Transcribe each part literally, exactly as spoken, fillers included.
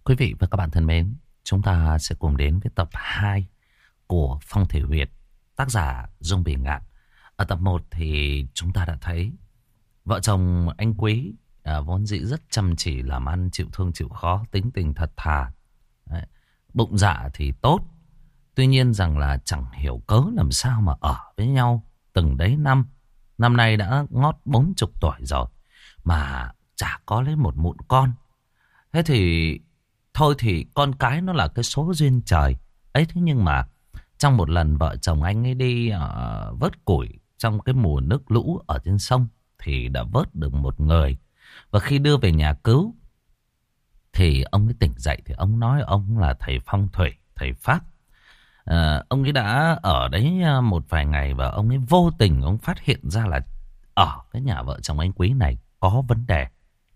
Quý vị và các bạn thân mến, chúng ta sẽ cùng đến với tập hai của Phong Thủy Huyệt, tác giả Dung Bỉ Ngạn. Ở tập một thì chúng ta đã thấy vợ chồng anh Quý à, vốn dĩ rất chăm chỉ làm ăn, chịu thương chịu khó, tính tình thật thà. Đấy. Bụng dạ thì tốt, tuy nhiên rằng là chẳng hiểu cớ làm sao mà ở với nhau từng đấy năm. Năm nay đã ngót bốn chục tuổi rồi mà chả có lấy một mụn con. Thế thì thôi thì con cái nó là cái số duyên trời ấy. Thế nhưng mà trong một lần vợ chồng anh ấy đi uh, vớt củi trong cái mùa nước lũ ở trên sông thì đã vớt được một người. Và khi đưa về nhà cứu thì ông ấy tỉnh dậy thì ông nói ông là thầy phong thủy, thầy pháp. Uh, ông ấy đã ở đấy một vài ngày và ông ấy vô tình ông phát hiện ra là ở cái nhà vợ chồng anh Quý này có vấn đề.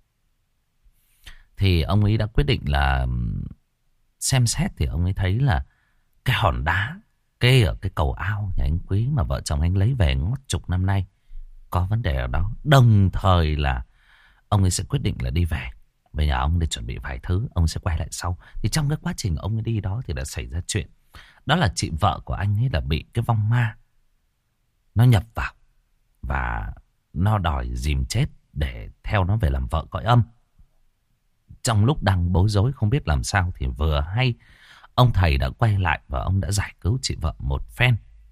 Thì ông ấy đã quyết định là xem xét thì ông ấy thấy là cái hòn đá kê ở cái cầu ao nhà anh Quý mà vợ chồng anh lấy về ngót chục năm nay có vấn đề ở đó. Đồng thời là ông ấy sẽ quyết định là đi về về nhà ông để chuẩn bị vài thứ. Ông sẽ quay lại sau. Thì trong cái quá trình ông ấy đi đó thì đã xảy ra chuyện. Đó là chị vợ của anh ấy là bị cái vong ma nó nhập vào và nó đòi dìm chết để theo nó về làm vợ cõi âm. Trong lúc đang bối rối không biết làm sao thì vừa hay ông thầy đã quay lại và ông đã giải cứu chị vợ một phen.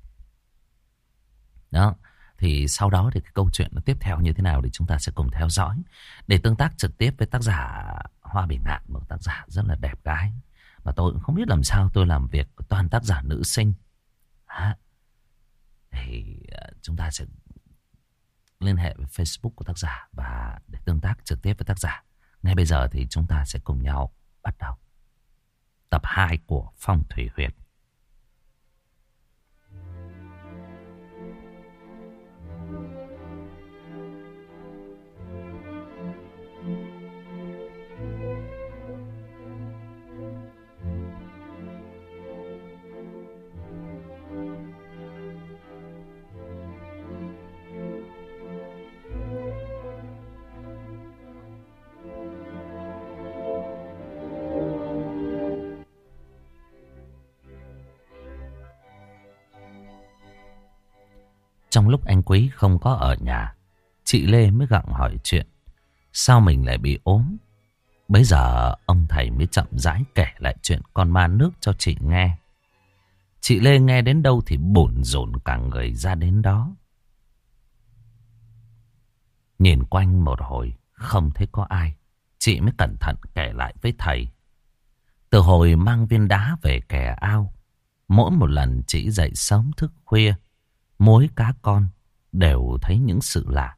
Đó. Thì sau đó thì cái câu chuyện nó tiếp theo như thế nào thì chúng ta sẽ cùng theo dõi. Để tương tác trực tiếp với tác giả Hoa Bỉ Ngạn, một tác giả rất là đẹp gái. Mà tôi cũng không biết làm sao tôi làm việc toàn tác giả nữ sinh. À, thì chúng ta sẽ liên hệ với Facebook của tác giả và để tương tác trực tiếp với tác giả. Ngay bây giờ thì chúng ta sẽ cùng nhau bắt đầu tập hai của Phong Thủy Huyệt. Trong lúc anh Quý không có ở nhà, chị Lê mới gặng hỏi chuyện sao mình lại bị ốm. Bấy giờ ông thầy mới chậm rãi kể lại chuyện con ma nước cho chị nghe. Chị Lê nghe đến đâu thì bủn rủn cả người ra đến đó. Nhìn quanh một hồi không thấy có ai, chị mới cẩn thận kể lại với thầy. Từ hồi mang viên đá về kè ao, mỗi một lần chị dậy sớm thức khuya mối cá con đều thấy những sự lạ.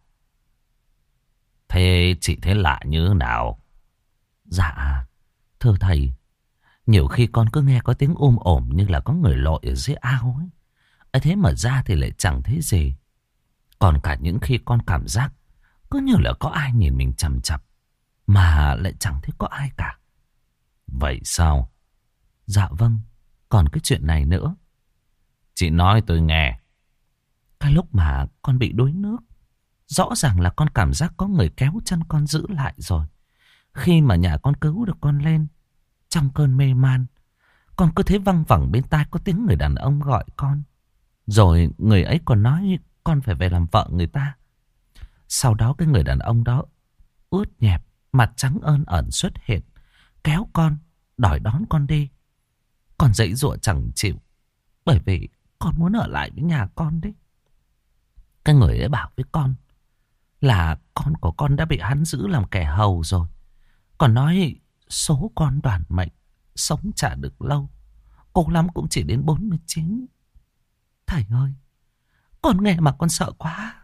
Thế chị thấy lạ như thế nào? Dạ thưa thầy, nhiều khi con cứ nghe có tiếng um ổm như là có người lội ở dưới ao ấy. ấy Thế mà ra thì lại chẳng thấy gì. Còn cả những khi con cảm giác cứ như là có ai nhìn mình chằm chằm mà lại chẳng thấy có ai cả. Vậy sao? Dạ vâng, còn cái chuyện này nữa. Chị nói tôi nghe. Cái lúc mà con bị đuối nước, rõ ràng là con cảm giác có người kéo chân con giữ lại rồi. Khi mà nhà con cứu được con lên, trong cơn mê man, con cứ thấy văng vẳng bên tai có tiếng người đàn ông gọi con. Rồi người ấy còn nói con phải về làm vợ người ta. Sau đó cái người đàn ông đó ướt nhẹp, mặt trắng ơn ẩn xuất hiện, kéo con, đòi đón con đi. Con giãy giụa chẳng chịu, bởi vì con muốn ở lại với nhà con đấy. Cái người ấy bảo với con là con của con đã bị hắn giữ làm kẻ hầu rồi. Còn nói số con đoàn mệnh, sống chả được lâu, cố lắm cũng chỉ đến bốn mươi chín. Thầy ơi, con nghe mà con sợ quá.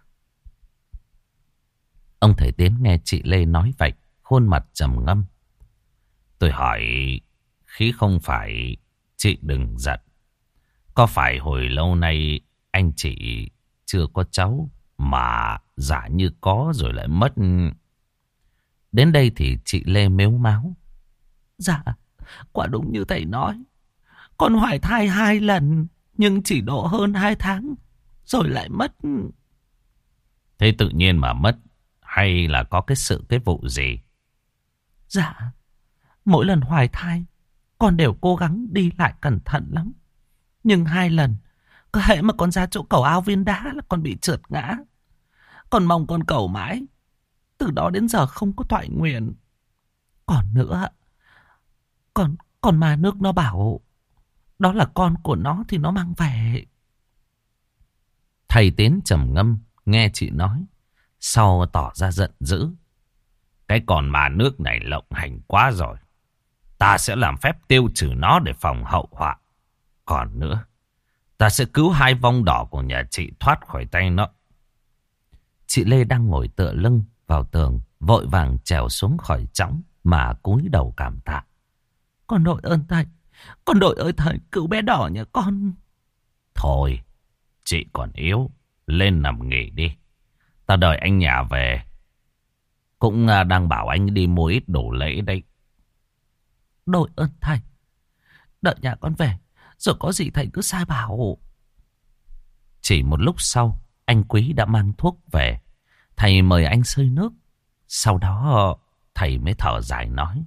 Ông thầy Tiến nghe chị Lê nói vậy, khuôn mặt trầm ngâm. Tôi hỏi, khí không phải, chị đừng giận. Có phải hồi lâu nay anh chị chưa có cháu mà giả như có rồi lại mất? Đến đây thì chị Lê mếu máo. Dạ, quả đúng như thầy nói. Con hoài thai hai lần, nhưng chỉ độ hơn hai tháng, rồi lại mất. Thế tự nhiên mà mất, hay là có cái sự cái vụ gì? Dạ, Mỗi lần hoài thai, con đều cố gắng đi lại cẩn thận lắm. Nhưng hai lần, cứ hễ mà con ra chỗ cầu ao viên đá là con bị trượt ngã. Con mong con cầu mãi, từ đó đến giờ không có toại nguyện. Còn nữa, con, con ma nước nó bảo đó là con của nó thì nó mang về. Thầy Tiến trầm ngâm nghe chị nói, sau tỏ ra giận dữ. Cái con ma nước này lộng hành quá rồi. Ta sẽ làm phép tiêu trừ nó để phòng hậu họa. Còn nữa, ta sẽ cứu hai vong đỏ của nhà chị thoát khỏi tay nó. Chị Lê đang ngồi tựa lưng vào tường, vội vàng trèo xuống khỏi chõng mà cúi đầu cảm tạ. Con đội ơn thầy, con đội ơn thầy cứu bé đỏ nhà con. Thôi, chị còn yếu, lên nằm nghỉ đi. Ta đợi anh nhà về. Cũng đang bảo anh đi mua ít đồ lễ đây. Đội ơn thầy. Đợi nhà con về, rồi có gì thầy cứ sai bảo. Chỉ một lúc sau, anh Quý đã mang thuốc về. Thầy mời anh xơi nước. Sau đó thầy mới thở dài nói.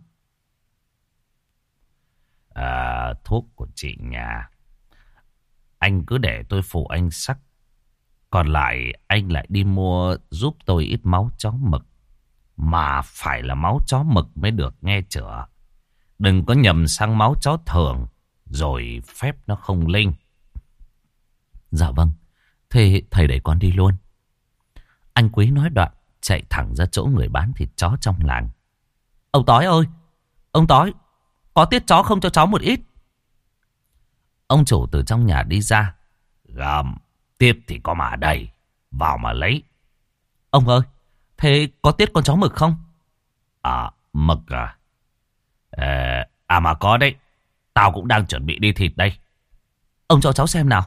À, thuốc của chị nhà, anh cứ để tôi phụ anh sắc. Còn lại anh lại đi mua giúp tôi ít máu chó mực. Mà phải là máu chó mực mới được nghe chưa? Đừng có nhầm sang máu chó thường, rồi phép nó không linh. Dạ vâng, thế thầy để con đi luôn. Anh Quý nói đoạn, chạy thẳng ra chỗ người bán thịt chó trong làng. Ông Tói ơi, ông Tói, có tiết chó không cho cháu một ít? Ông chủ từ trong nhà đi ra. Gầm, tiết thì có mà đầy, vào mà lấy. Ông ơi, thế có tiết con chó mực không? À, mực à? À, à mà có đấy, tao cũng đang chuẩn bị đi thịt đây. Ông cho cháu xem nào.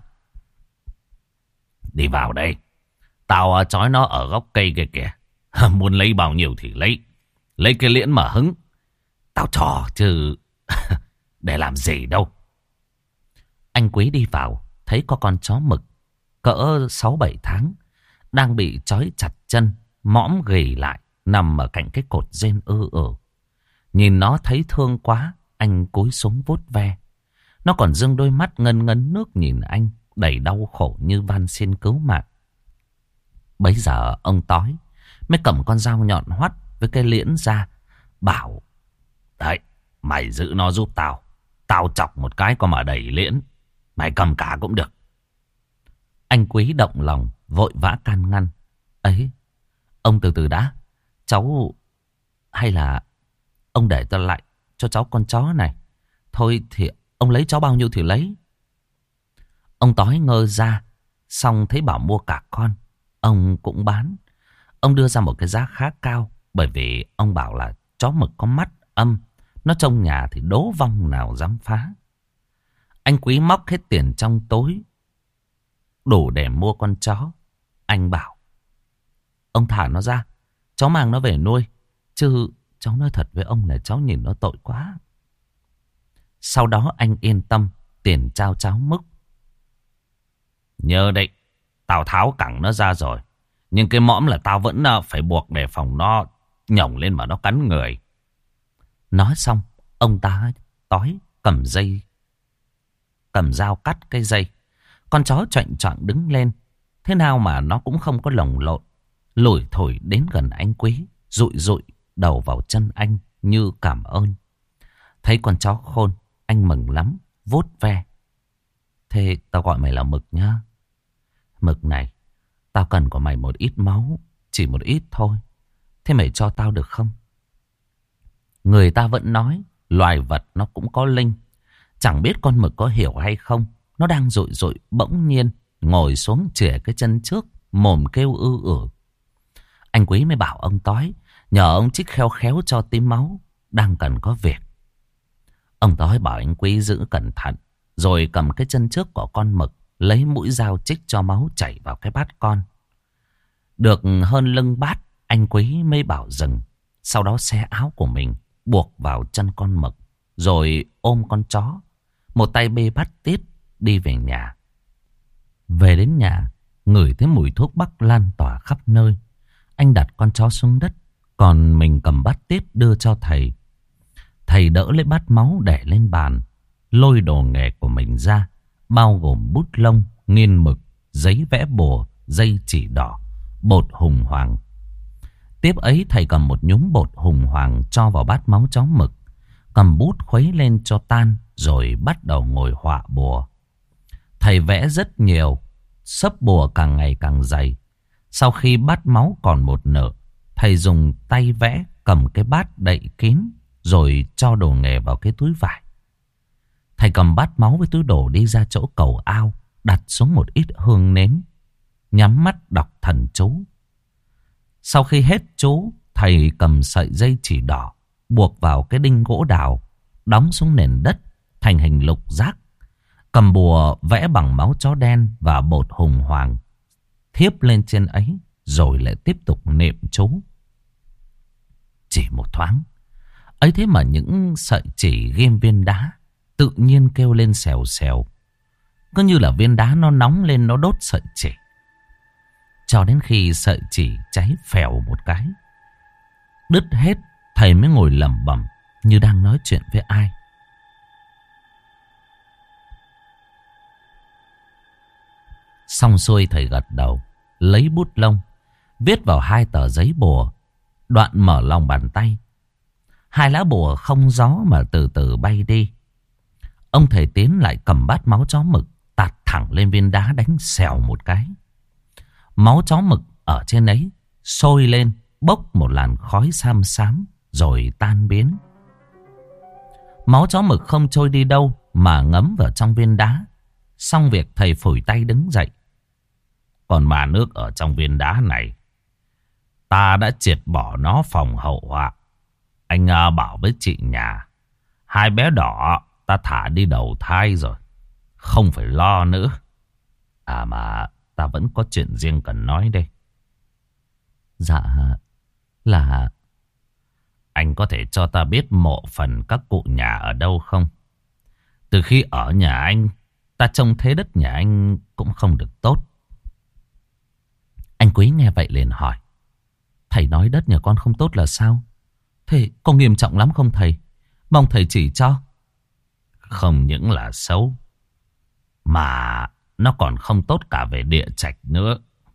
Đi vào đây, tao trói nó ở góc cây kia kìa. Muốn lấy bao nhiêu thì lấy. Lấy cái liễn mà hứng. Tao cho chứ để làm gì đâu. Anh Quý đi vào, thấy có con chó mực cỡ sáu bảy tháng đang bị trói chặt chân, mõm ghì lại, nằm ở cạnh cái cột rên ư ử. Nhìn nó thấy thương quá, anh cúi xuống vuốt ve. Nó còn dương đôi mắt ngân ngấn nước nhìn anh, đầy đau khổ như van xin cứu mạng. Bấy giờ ông Tói mới cầm con dao nhọn hoắt với cái liễn ra, bảo: Đấy, mày giữ nó giúp tao. Tao chọc một cái có mà đầy liễn. Mày cầm cả cũng được. Anh Quý động lòng, vội vã can ngăn. Ấy, ông từ từ đã. Cháu... Hay là ông để tôi lại cho cháu con chó này. Thôi thì ông lấy cháu bao nhiêu thì lấy. Ông Tói ngơ ra, xong thấy bảo mua cả con, ông cũng bán. Ông đưa ra một cái giá khá cao, bởi vì ông bảo là chó mực có mắt âm, nó trong nhà thì đố vong nào dám phá. Anh Quý móc hết tiền trong tối, đủ để mua con chó. Anh bảo: Ông thả nó ra, cháu mang nó về nuôi. Chứ cháu nói thật với ông là cháu nhìn nó tội quá. Sau đó anh yên tâm, tiền trao cháu mức. Nhớ đấy, tao tháo cẳng nó ra rồi, nhưng cái mõm là tao vẫn phải buộc để phòng nó nhổng lên mà nó cắn người. Nói xong, ông ta Tói cầm dây, cầm dao cắt cái dây. Con chó choạng choạng đứng lên, thế nào mà nó cũng không có lồng lộn, lủi thổi đến gần anh Quý, dụi dụi đầu vào chân anh như cảm ơn. Thấy con chó khôn, anh mừng lắm, vuốt ve. Thế tao gọi mày là Mực nhá. Mực này, tao cần của mày một ít máu, chỉ một ít thôi. Thế mày cho tao được không? Người ta vẫn nói loài vật nó cũng có linh. Chẳng biết con mực có hiểu hay không, nó đang dụi dụi bỗng nhiên ngồi xuống chỉa cái chân trước, mồm kêu ư ử. Anh Quý mới bảo ông Tói nhờ ông Trích khéo khéo cho tí máu, đang cần có việc. Ông Tói bảo anh Quý giữ cẩn thận, rồi cầm cái chân trước của con mực, lấy mũi dao trích cho máu chảy vào cái bát con. Được hơn lưng bát, anh Quý mới bảo dừng. Sau đó xé áo của mình, buộc vào chân con mực, rồi ôm con chó, một tay bê bát tiết đi về nhà. Về đến nhà, ngửi thấy mùi thuốc bắc lan tỏa khắp nơi. Anh đặt con chó xuống đất, còn mình cầm bát tiết đưa cho thầy. Thầy đỡ lấy bát máu để lên bàn, lôi đồ nghề của mình ra, bao gồm bút lông, nghiên mực, giấy vẽ bùa, dây chỉ đỏ, bột hùng hoàng. Tiếp ấy thầy cầm một nhúm bột hùng hoàng cho vào bát máu chó mực, cầm bút khuấy lên cho tan, rồi bắt đầu ngồi họa bùa. Thầy vẽ rất nhiều, xấp bùa càng ngày càng dày. Sau khi bát máu còn một nửa, thầy dùng tay vẽ, cầm cái bát đậy kín, rồi cho đồ nghề vào cái túi vải. Thầy cầm bát máu với túi đồ đi ra chỗ cầu ao, đặt xuống một ít hương nến, nhắm mắt đọc thần chú. Sau khi hết chú, thầy cầm sợi dây chỉ đỏ, buộc vào cái đinh gỗ đào, đóng xuống nền đất thành hình lục giác. Cầm bùa vẽ bằng máu chó đen và bột hùng hoàng, thiếp lên trên ấy, rồi lại tiếp tục niệm chú. Chỉ một thoáng, ấy thế mà những sợi chỉ ghim viên đá tự nhiên kêu lên xèo xèo. Cứ như là viên đá nó nóng lên, nó đốt sợi chỉ. Cho đến khi sợi chỉ cháy phèo một cái, đứt hết, thầy mới ngồi lẩm bẩm như đang nói chuyện với ai. Xong xuôi thầy gật đầu, lấy bút lông, viết vào hai tờ giấy bùa, đoạn mở lòng bàn tay. Hai lá bùa không gió mà từ từ bay đi. Ông thầy Tiến lại cầm bát máu chó mực, tạt thẳng lên viên đá, đánh xèo một cái. Máu chó mực ở trên ấy sôi lên, bốc một làn khói xám xám, rồi tan biến. Máu chó mực không trôi đi đâu mà ngấm vào trong viên đá. Xong việc, thầy phủi tay đứng dậy. Còn mà nước ở trong viên đá này, ta đã triệt bỏ nó phòng hậu họa. Anh à, bảo với chị nhà, hai bé đỏ ta thả đi đầu thai rồi, không phải lo nữa. À mà ta vẫn có chuyện riêng cần nói đây. Dạ là... Anh có thể cho ta biết mộ phần các cụ nhà ở đâu không? Từ khi ở nhà anh, ta trông thấy đất nhà anh cũng không được tốt. Anh Quý nghe vậy liền hỏi. Thầy nói đất nhà con không tốt là sao? Thế có nghiêm trọng lắm không thầy? Mong thầy chỉ cho. Không những là xấu, mà nó còn không tốt cả về địa trạch nữa.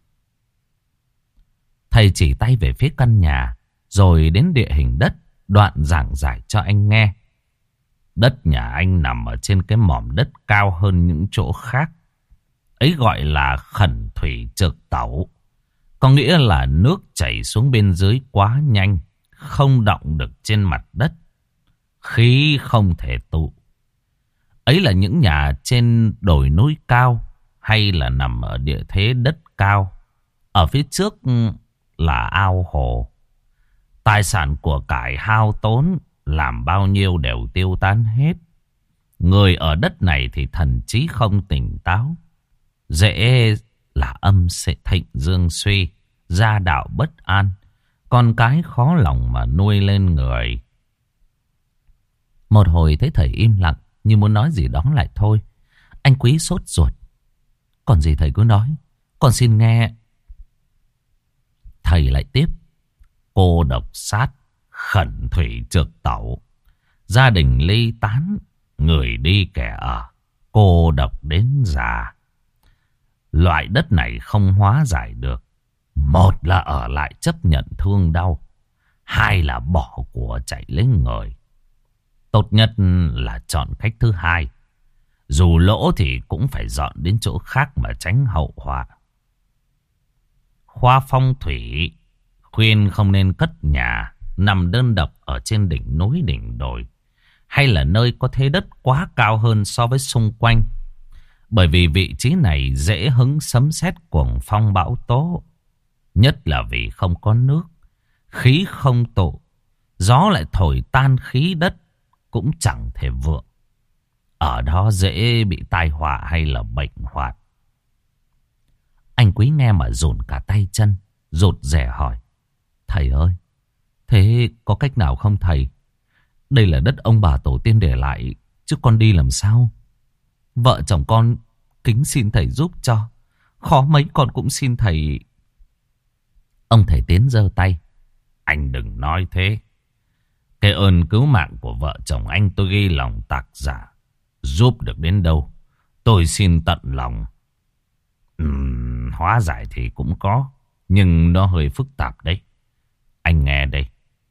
Thầy chỉ tay về phía căn nhà, rồi đến địa hình đất, đoạn giảng giải cho anh nghe. Đất nhà anh nằm ở trên cái mỏm đất cao hơn những chỗ khác. Ấy gọi là khẩn thủy trực tẩu. Có nghĩa là nước chảy xuống bên dưới quá nhanh, không động được trên mặt đất. Khí không thể tụ. Ấy là những nhà trên đồi núi cao, hay là nằm ở địa thế đất cao. Ở phía trước là ao hồ. Tài sản của cải hao tốn, làm bao nhiêu đều tiêu tan hết. Người ở đất này thì thần trí không tỉnh táo, dễ là âm sẽ thịnh dương suy, gia đạo bất an, con cái khó lòng mà nuôi lên người. Một hồi thấy thầy im lặng, như muốn nói gì đó lại thôi. Anh Quý sốt ruột. Còn gì thầy cứ nói, con xin nghe. Thầy lại tiếp. Cô độc sát, khẩn thủy trược tẩu. Gia đình ly tán, người đi kẻ ở, cô độc đến già. Loại đất này không hóa giải được. Một là ở lại chấp nhận thương đau, hai là bỏ của chạy lấy người. Tốt nhất là chọn cách thứ hai. Dù lỗ thì cũng phải dọn đến chỗ khác mà tránh hậu họa. Khoa phong thủy khuyên không nên cất nhà nằm đơn độc ở trên đỉnh núi đỉnh đồi, hay là nơi có thế đất quá cao hơn so với xung quanh. Bởi vì vị trí này dễ hứng sấm sét cuồng phong bão tố. Nhất là vì không có nước, khí không tụ, gió lại thổi tan khí đất, cũng chẳng thể vượng. Ở đó dễ bị tai họa hay là bệnh hoạn. Anh Quý nghe mà run cả tay chân, rụt rè hỏi. Thầy ơi, thế có cách nào không thầy? Đây là đất ông bà tổ tiên để lại, chứ con đi làm sao? Vợ chồng con kính xin thầy giúp cho. Khó mấy con cũng xin thầy. Ông thầy Tiến giơ tay. Anh đừng nói thế. Cái ơn cứu mạng của vợ chồng anh tôi ghi lòng tạc giả. Giúp được đến đâu tôi xin tận lòng. Uhm, hóa giải thì cũng có, nhưng nó hơi phức tạp đấy. Anh nghe đây.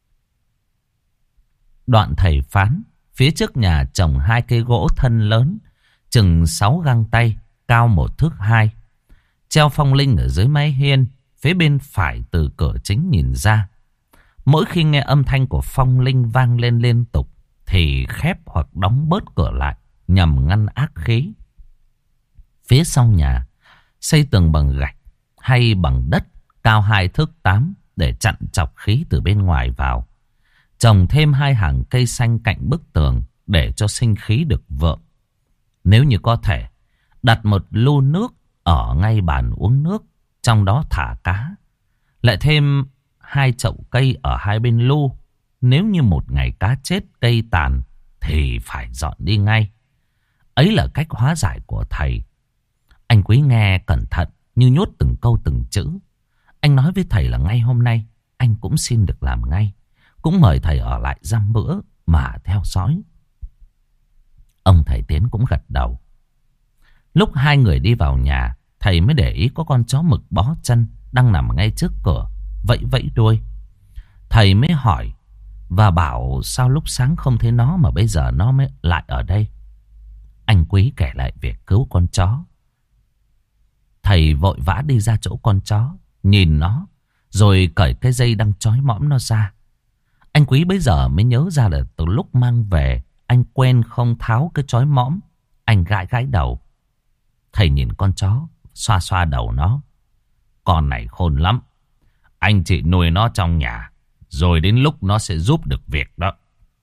Đoạn thầy phán. Phía trước nhà trồng hai cây gỗ thân lớn, chừng sáu găng tay, cao một thước hai. Treo phong linh ở dưới mái hiên. Phía bên phải từ cửa chính nhìn ra, mỗi khi nghe âm thanh của phong linh vang lên liên tục thì khép hoặc đóng bớt cửa lại nhằm ngăn ác khí. Phía sau nhà xây tường bằng gạch hay bằng đất cao hai thước tám để chặn chọc khí từ bên ngoài vào. Trồng thêm hai hàng cây xanh cạnh bức tường để cho sinh khí được vượng. Nếu như có thể, đặt một lu nước ở ngay bàn uống nước, trong đó thả cá. Lại thêm hai chậu cây ở hai bên lu. Nếu như một ngày cá chết cây tàn thì phải dọn đi ngay. Ấy là cách hóa giải của thầy. Anh Quý nghe cẩn thận như nhốt từng câu từng chữ. Anh nói với thầy là ngay hôm nay anh cũng xin được làm ngay. Cũng mời thầy ở lại dăm bữa mà theo dõi. Ông thầy Tiến cũng gật đầu. Lúc hai người đi vào nhà, thầy mới để ý có con chó mực bó chân đang nằm ngay trước cửa, vẫy vẫy đuôi. Thầy mới hỏi và bảo sao lúc sáng không thấy nó mà bây giờ nó mới lại ở đây. Anh Quý kể lại việc cứu con chó. Thầy vội vã đi ra chỗ con chó, nhìn nó, rồi cởi cái dây đang trói mõm nó ra. Anh Quý bây giờ mới nhớ ra là từ lúc mang về, anh quên không tháo cái trói mõm. Anh gãi gãi đầu. Thầy nhìn con chó, xoa xoa đầu nó. Con này khôn lắm. Anh chị nuôi nó trong nhà, rồi đến lúc nó sẽ giúp được việc đó.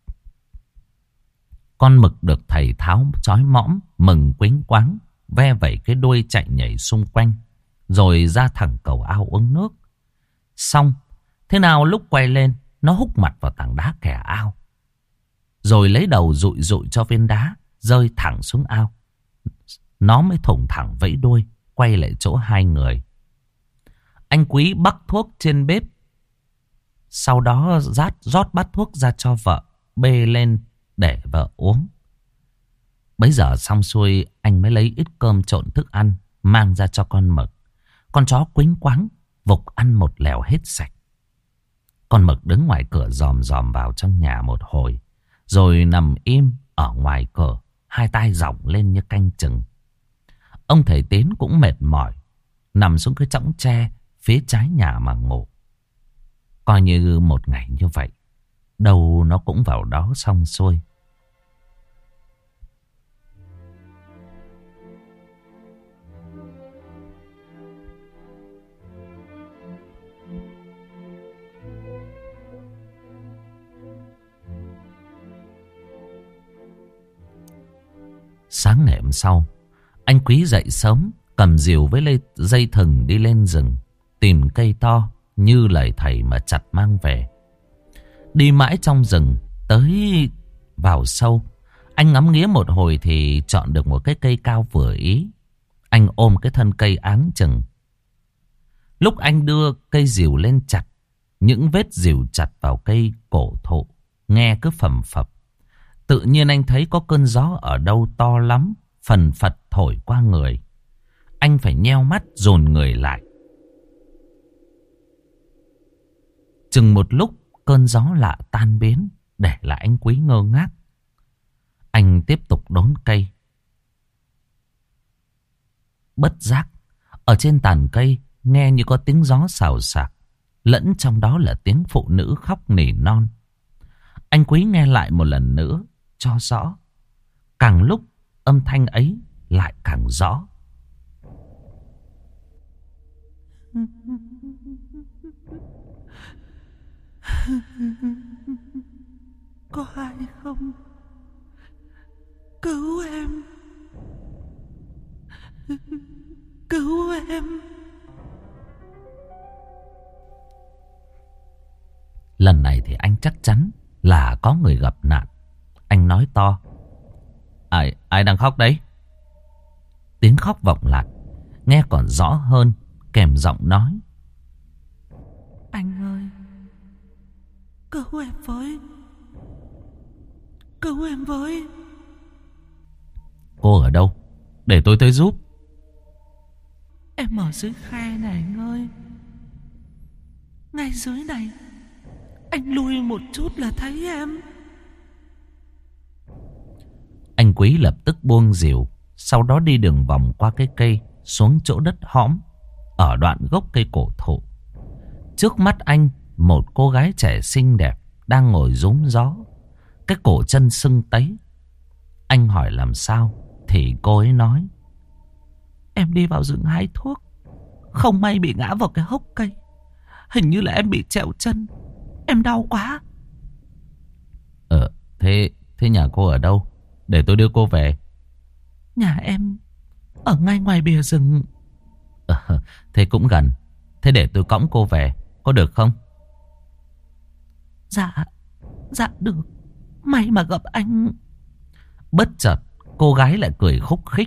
Con mực được thầy tháo trói mõm, mừng quính quáng, ve vẩy cái đuôi chạy nhảy xung quanh, rồi ra thẳng cầu ao uống nước. Xong, thế nào lúc quay lên, nó húc mặt vào tảng đá kẻ ao, rồi lấy đầu dụi dụi cho viên đá, rơi thẳng xuống ao. Nó mới thủng thẳng vẫy đuôi, quay lại chỗ hai người. Anh Quý bắc thuốc trên bếp, sau đó rót, rót bát thuốc ra cho vợ, bê lên để vợ uống. Bấy giờ xong xuôi, anh mới lấy ít cơm trộn thức ăn mang ra cho con mực. Con chó quính quáng vục ăn một lèo hết sạch. Con mực đứng ngoài cửa dòm dòm vào trong nhà một hồi, rồi nằm im ở ngoài cửa, hai tay dỏng lên như canh chừng. Ông thầy Tiến cũng mệt mỏi, nằm xuống cái chõng tre phía trái nhà mà ngủ. Coi như một ngày như vậy, đâu nó cũng vào đó xong xuôi. Sáng ngày hôm sau, anh Quý dậy sớm, cầm rìu với dây thừng đi lên rừng, tìm cây to như lời thầy mà chặt mang về. Đi mãi trong rừng, tới vào sâu, anh ngắm nghía một hồi thì chọn được một cái cây cao vừa ý. Anh ôm cái thân cây áng chừng. Lúc anh đưa cây rìu lên chặt, những vết rìu chặt vào cây cổ thụ nghe cứ phầm phập. Tự nhiên anh thấy có cơn gió ở đâu to lắm, phần phật thổi qua người. Anh phải nheo mắt dồn người lại. Chừng một lúc cơn gió lạ tan biến, để lại anh Quý ngơ ngác. Anh tiếp tục đốn cây. Bất giác, ở trên tàn cây nghe như có tiếng gió xào xạc, lẫn trong đó là tiếng phụ nữ khóc nỉ non. Anh Quý nghe lại một lần nữa cho rõ. Càng lúc âm thanh ấy lại càng rõ. Có ai không? Cứu em! Cứu em! Lần này thì anh chắc chắn là có người gặp nạn. Anh nói to. Ai, ai đang khóc đấy? Tiếng khóc vọng lại, nghe còn rõ hơn, kèm giọng nói. Anh ơi, cứu em với. Cứu em với. Cô ở đâu? Để tôi tới giúp. Em ở dưới khe này anh ơi. Ngay dưới này. Anh lùi một chút là thấy em. Anh Quý lập tức buông rìu, sau đó đi đường vòng qua cái cây xuống chỗ đất hõm ở đoạn gốc cây cổ thụ. Trước mắt anh, một cô gái trẻ xinh đẹp đang ngồi rúm gió, cái cổ chân sưng tấy. Anh hỏi làm sao thì cô ấy nói: Em đi vào rừng hái thuốc, không may bị ngã vào cái hốc cây. Hình như là em bị trẹo chân. Em đau quá. Ờ, thế, thế nhà cô ở đâu? Để tôi đưa cô về. Nhà em ở ngay ngoài bìa rừng. Ờ, thế cũng gần. Thế để tôi cõng cô về, có được không? Dạ, dạ được. May mà gặp anh. Bất chợt, cô gái lại cười khúc khích.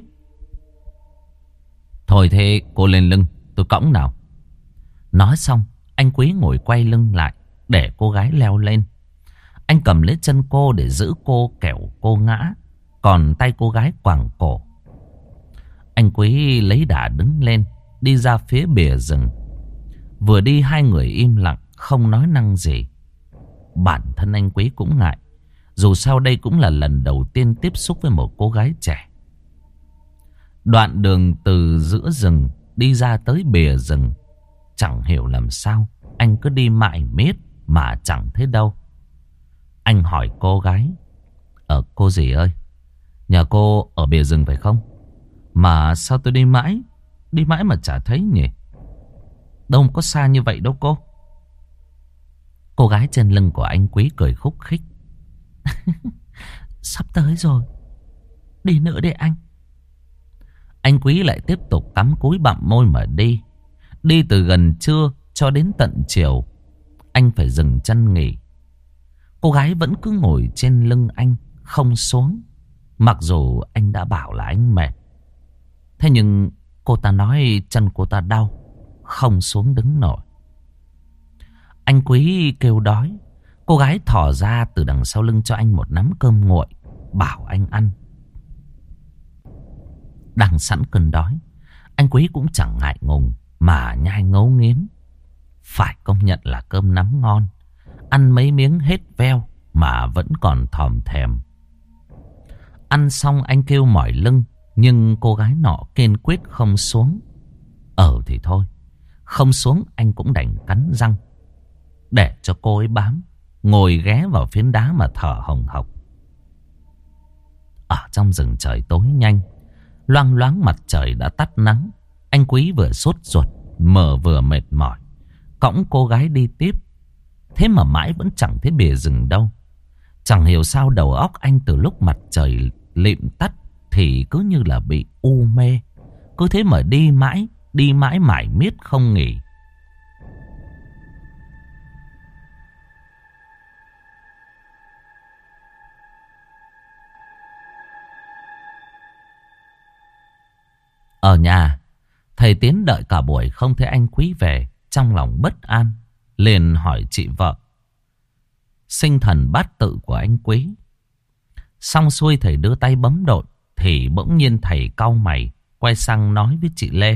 Thôi thế cô lên lưng, tôi cõng nào. Nói xong, anh Quý ngồi quay lưng lại để cô gái leo lên. Anh cầm lấy chân cô để giữ cô kẻo cô ngã, còn tay cô gái quàng cổ. Anh Quý lấy đà đứng lên, đi ra phía bìa rừng. Vừa đi hai người im lặng, không nói năng gì. Bản thân anh Quý cũng ngại, dù sao đây cũng là lần đầu tiên tiếp xúc với một cô gái trẻ. Đoạn đường từ giữa rừng đi ra tới bìa rừng, chẳng hiểu làm sao anh cứ đi mãi miết mà chẳng thấy đâu. Anh hỏi cô gái: Ờ cô gì ơi, nhà cô ở bìa rừng phải không? Mà sao tôi đi mãi Đi mãi mà chả thấy nhỉ? Đâu có xa như vậy đâu cô. Cô gái trên lưng của anh Quý cười khúc khích. Sắp tới rồi, đi nữa đi anh. Anh Quý lại tiếp tục cắm cúi bặm môi mà đi. Đi từ gần trưa cho đến tận chiều, anh phải dừng chân nghỉ. Cô gái vẫn cứ ngồi trên lưng anh, không xuống, mặc dù anh đã bảo là anh mệt. Thế nhưng cô ta nói chân cô ta đau, không xuống đứng nổi. Anh Quý kêu đói. Cô gái thò ra từ đằng sau lưng cho anh một nắm cơm nguội, bảo anh ăn. Đang sẵn cơn đói, anh Quý cũng chẳng ngại ngùng mà nhai ngấu nghiến. Phải công nhận là cơm nắm ngon. Ăn mấy miếng hết veo mà vẫn còn thòm thèm. Ăn xong anh kêu mỏi lưng, nhưng cô gái nọ kiên quyết không xuống. Ờ thì thôi, không xuống anh cũng đành cắn răng, để cho cô ấy bám, ngồi ghé vào phiến đá mà thở hồng hộc. Ở trong rừng trời tối nhanh, loang loáng mặt trời đã tắt nắng. Anh Quý vừa sốt ruột, mờ vừa mệt mỏi, cõng cô gái đi tiếp. Thế mà mãi vẫn chẳng thấy bìa rừng đâu. Chẳng hiểu sao đầu óc anh từ lúc mặt trời lịm tắt thì cứ như là bị u mê. Cứ thế mà đi mãi, đi mãi mải miết không nghỉ. Ở nhà, thầy Tiến đợi cả buổi không thấy anh Quý về, trong lòng bất an, liền hỏi chị vợ, sinh thần bát tự của anh Quý. Xong xuôi thầy đưa tay bấm độn, thì bỗng nhiên thầy cau mày, quay sang nói với chị Lê: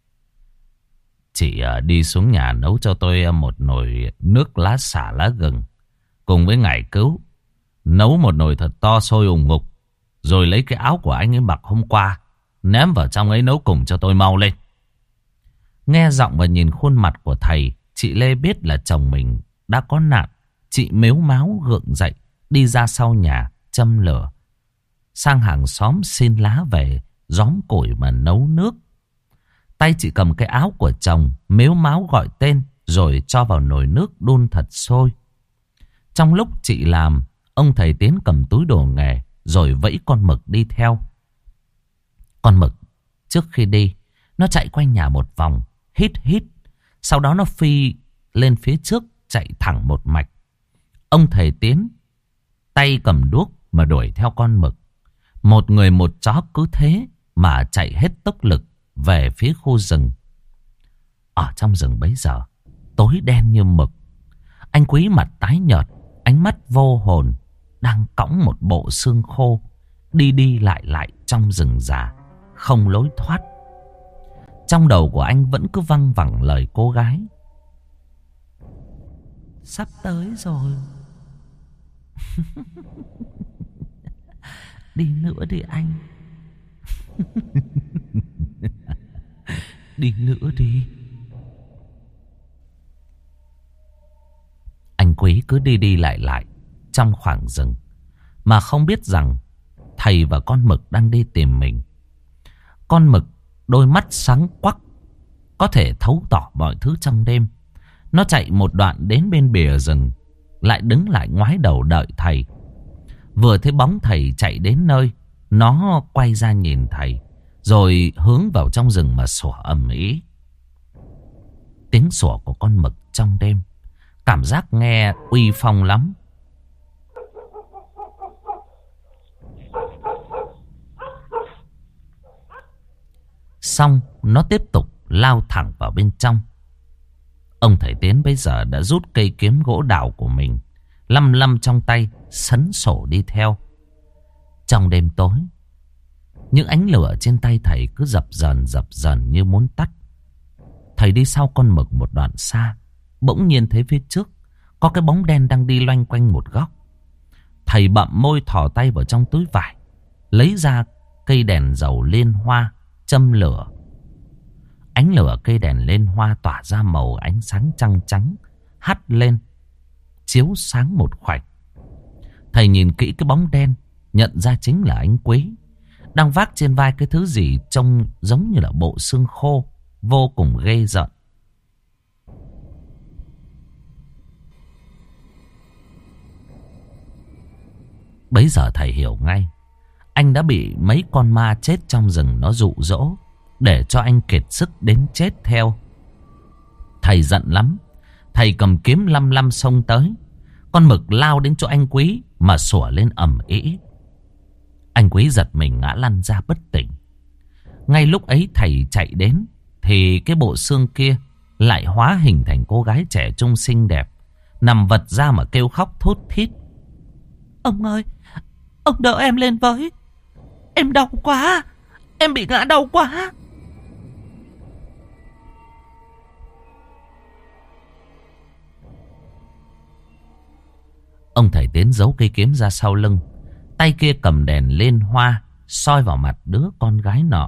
Chị đi xuống nhà nấu cho tôi một nồi nước lá xả lá gừng, cùng với ngải cứu. Nấu một nồi thật to sôi ùng ngục, rồi lấy cái áo của anh ấy mặc hôm qua, ném vào trong ấy nấu cùng cho tôi mau lên. Nghe giọng và nhìn khuôn mặt của thầy, chị Lê biết là chồng mình đã có nạn. Chị mếu máo gượng dậy, đi ra sau nhà châm lửa, sang hàng xóm xin lá về gióm củi mà nấu nước. Tay chị cầm cái áo của chồng, mếu máo gọi tên, rồi cho vào nồi nước đun thật sôi. Trong lúc chị làm, ông thầy Tiến cầm túi đồ nghề, rồi vẫy con mực đi theo. Con mực trước khi đi, nó chạy quanh nhà một vòng, hít hít. Sau đó nó phi lên phía trước, chạy thẳng một mạch. Ông thầy Tiến tay cầm đuốc mà đuổi theo con mực. Một người một chó cứ thế mà chạy hết tốc lực về phía khu rừng. Ở trong rừng bấy giờ, tối đen như mực. Anh Quý mặt tái nhợt, ánh mắt vô hồn, đang cõng một bộ xương khô, đi đi lại lại trong rừng già, không lối thoát. Trong đầu của anh vẫn cứ văng vẳng lời cô gái. Sắp tới rồi. Đi nữa đi anh. Đi nữa đi. Anh Quý cứ đi đi lại lại trong khoảng rừng, mà không biết rằng thầy và con mực đang đi tìm mình. Con mực đôi mắt sáng quắc, có thể thấu tỏ mọi thứ trong đêm. Nó chạy một đoạn đến bên bìa rừng, lại đứng lại ngoái đầu đợi thầy. Vừa thấy bóng thầy chạy đến nơi, nó quay ra nhìn thầy, rồi hướng vào trong rừng mà sủa ầm ĩ. Tiếng sủa của con mực trong đêm, cảm giác nghe uy phong lắm. Xong nó tiếp tục lao thẳng vào bên trong. Ông thầy Tiến bây giờ đã rút cây kiếm gỗ đào của mình, lăm lăm trong tay, sấn sổ đi theo. Trong đêm tối, những ánh lửa trên tay thầy cứ dập dờn dập dờn như muốn tắt. Thầy đi sau con mực một đoạn xa, bỗng nhiên thấy phía trước có cái bóng đen đang đi loanh quanh một góc. Thầy bậm môi thò tay vào trong túi vải, lấy ra cây đèn dầu liên hoa, châm lửa. Ánh lửa cây đèn lên hoa tỏa ra màu ánh sáng trăng trắng, hắt lên, chiếu sáng một khoảnh. Thầy nhìn kỹ cái bóng đen, nhận ra chính là anh Quý, đang vác trên vai cái thứ gì trông giống như là bộ xương khô, vô cùng ghê rợn. Bấy giờ thầy hiểu ngay, anh đã bị mấy con ma chết trong rừng nó dụ dỗ, để cho anh kiệt sức đến chết theo. Thầy giận lắm, thầy cầm kiếm lăm lăm xông tới. Con mực lao đến chỗ anh Quý mà sủa lên ầm ĩ. Anh Quý giật mình ngã lăn ra bất tỉnh. Ngay lúc ấy thầy chạy đến, thì cái bộ xương kia lại hóa hình thành cô gái trẻ trung xinh đẹp, nằm vật ra mà kêu khóc thút thít. Ông ơi, ông đỡ em lên với. Em đau quá, em bị ngã đau quá. Ông thầy Tiến giấu cây kiếm ra sau lưng, tay kia cầm đèn lên hoa, soi vào mặt đứa con gái nọ.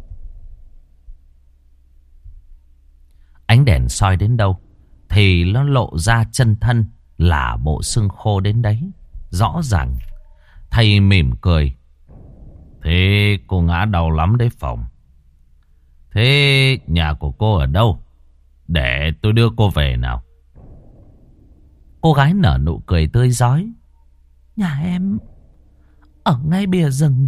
Ánh đèn soi đến đâu thì nó lộ ra chân thân là bộ xương khô đến đấy, rõ ràng. Thầy mỉm cười. Thế cô ngã đau lắm đấy Phòng. Thế nhà của cô ở đâu? Để tôi đưa cô về nào. Cô gái nở nụ cười tươi rói. Nhà em ở ngay bìa rừng.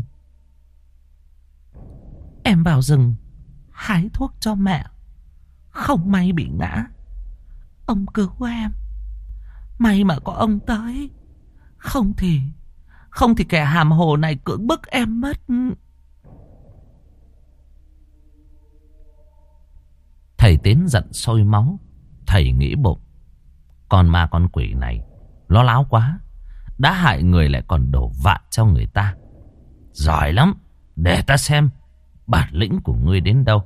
Em vào rừng hái thuốc cho mẹ, không may bị ngã. Ông cứu em. May mà có ông tới. Không thì Không thì kẻ hàm hồ này cưỡng bức em mất. Thầy Tiến giận sôi máu. Thầy nghĩ bụng, con ma con quỷ này nó láo quá, đã hại người lại còn đổ vạ cho người ta. Giỏi lắm, để ta xem bản lĩnh của ngươi đến đâu.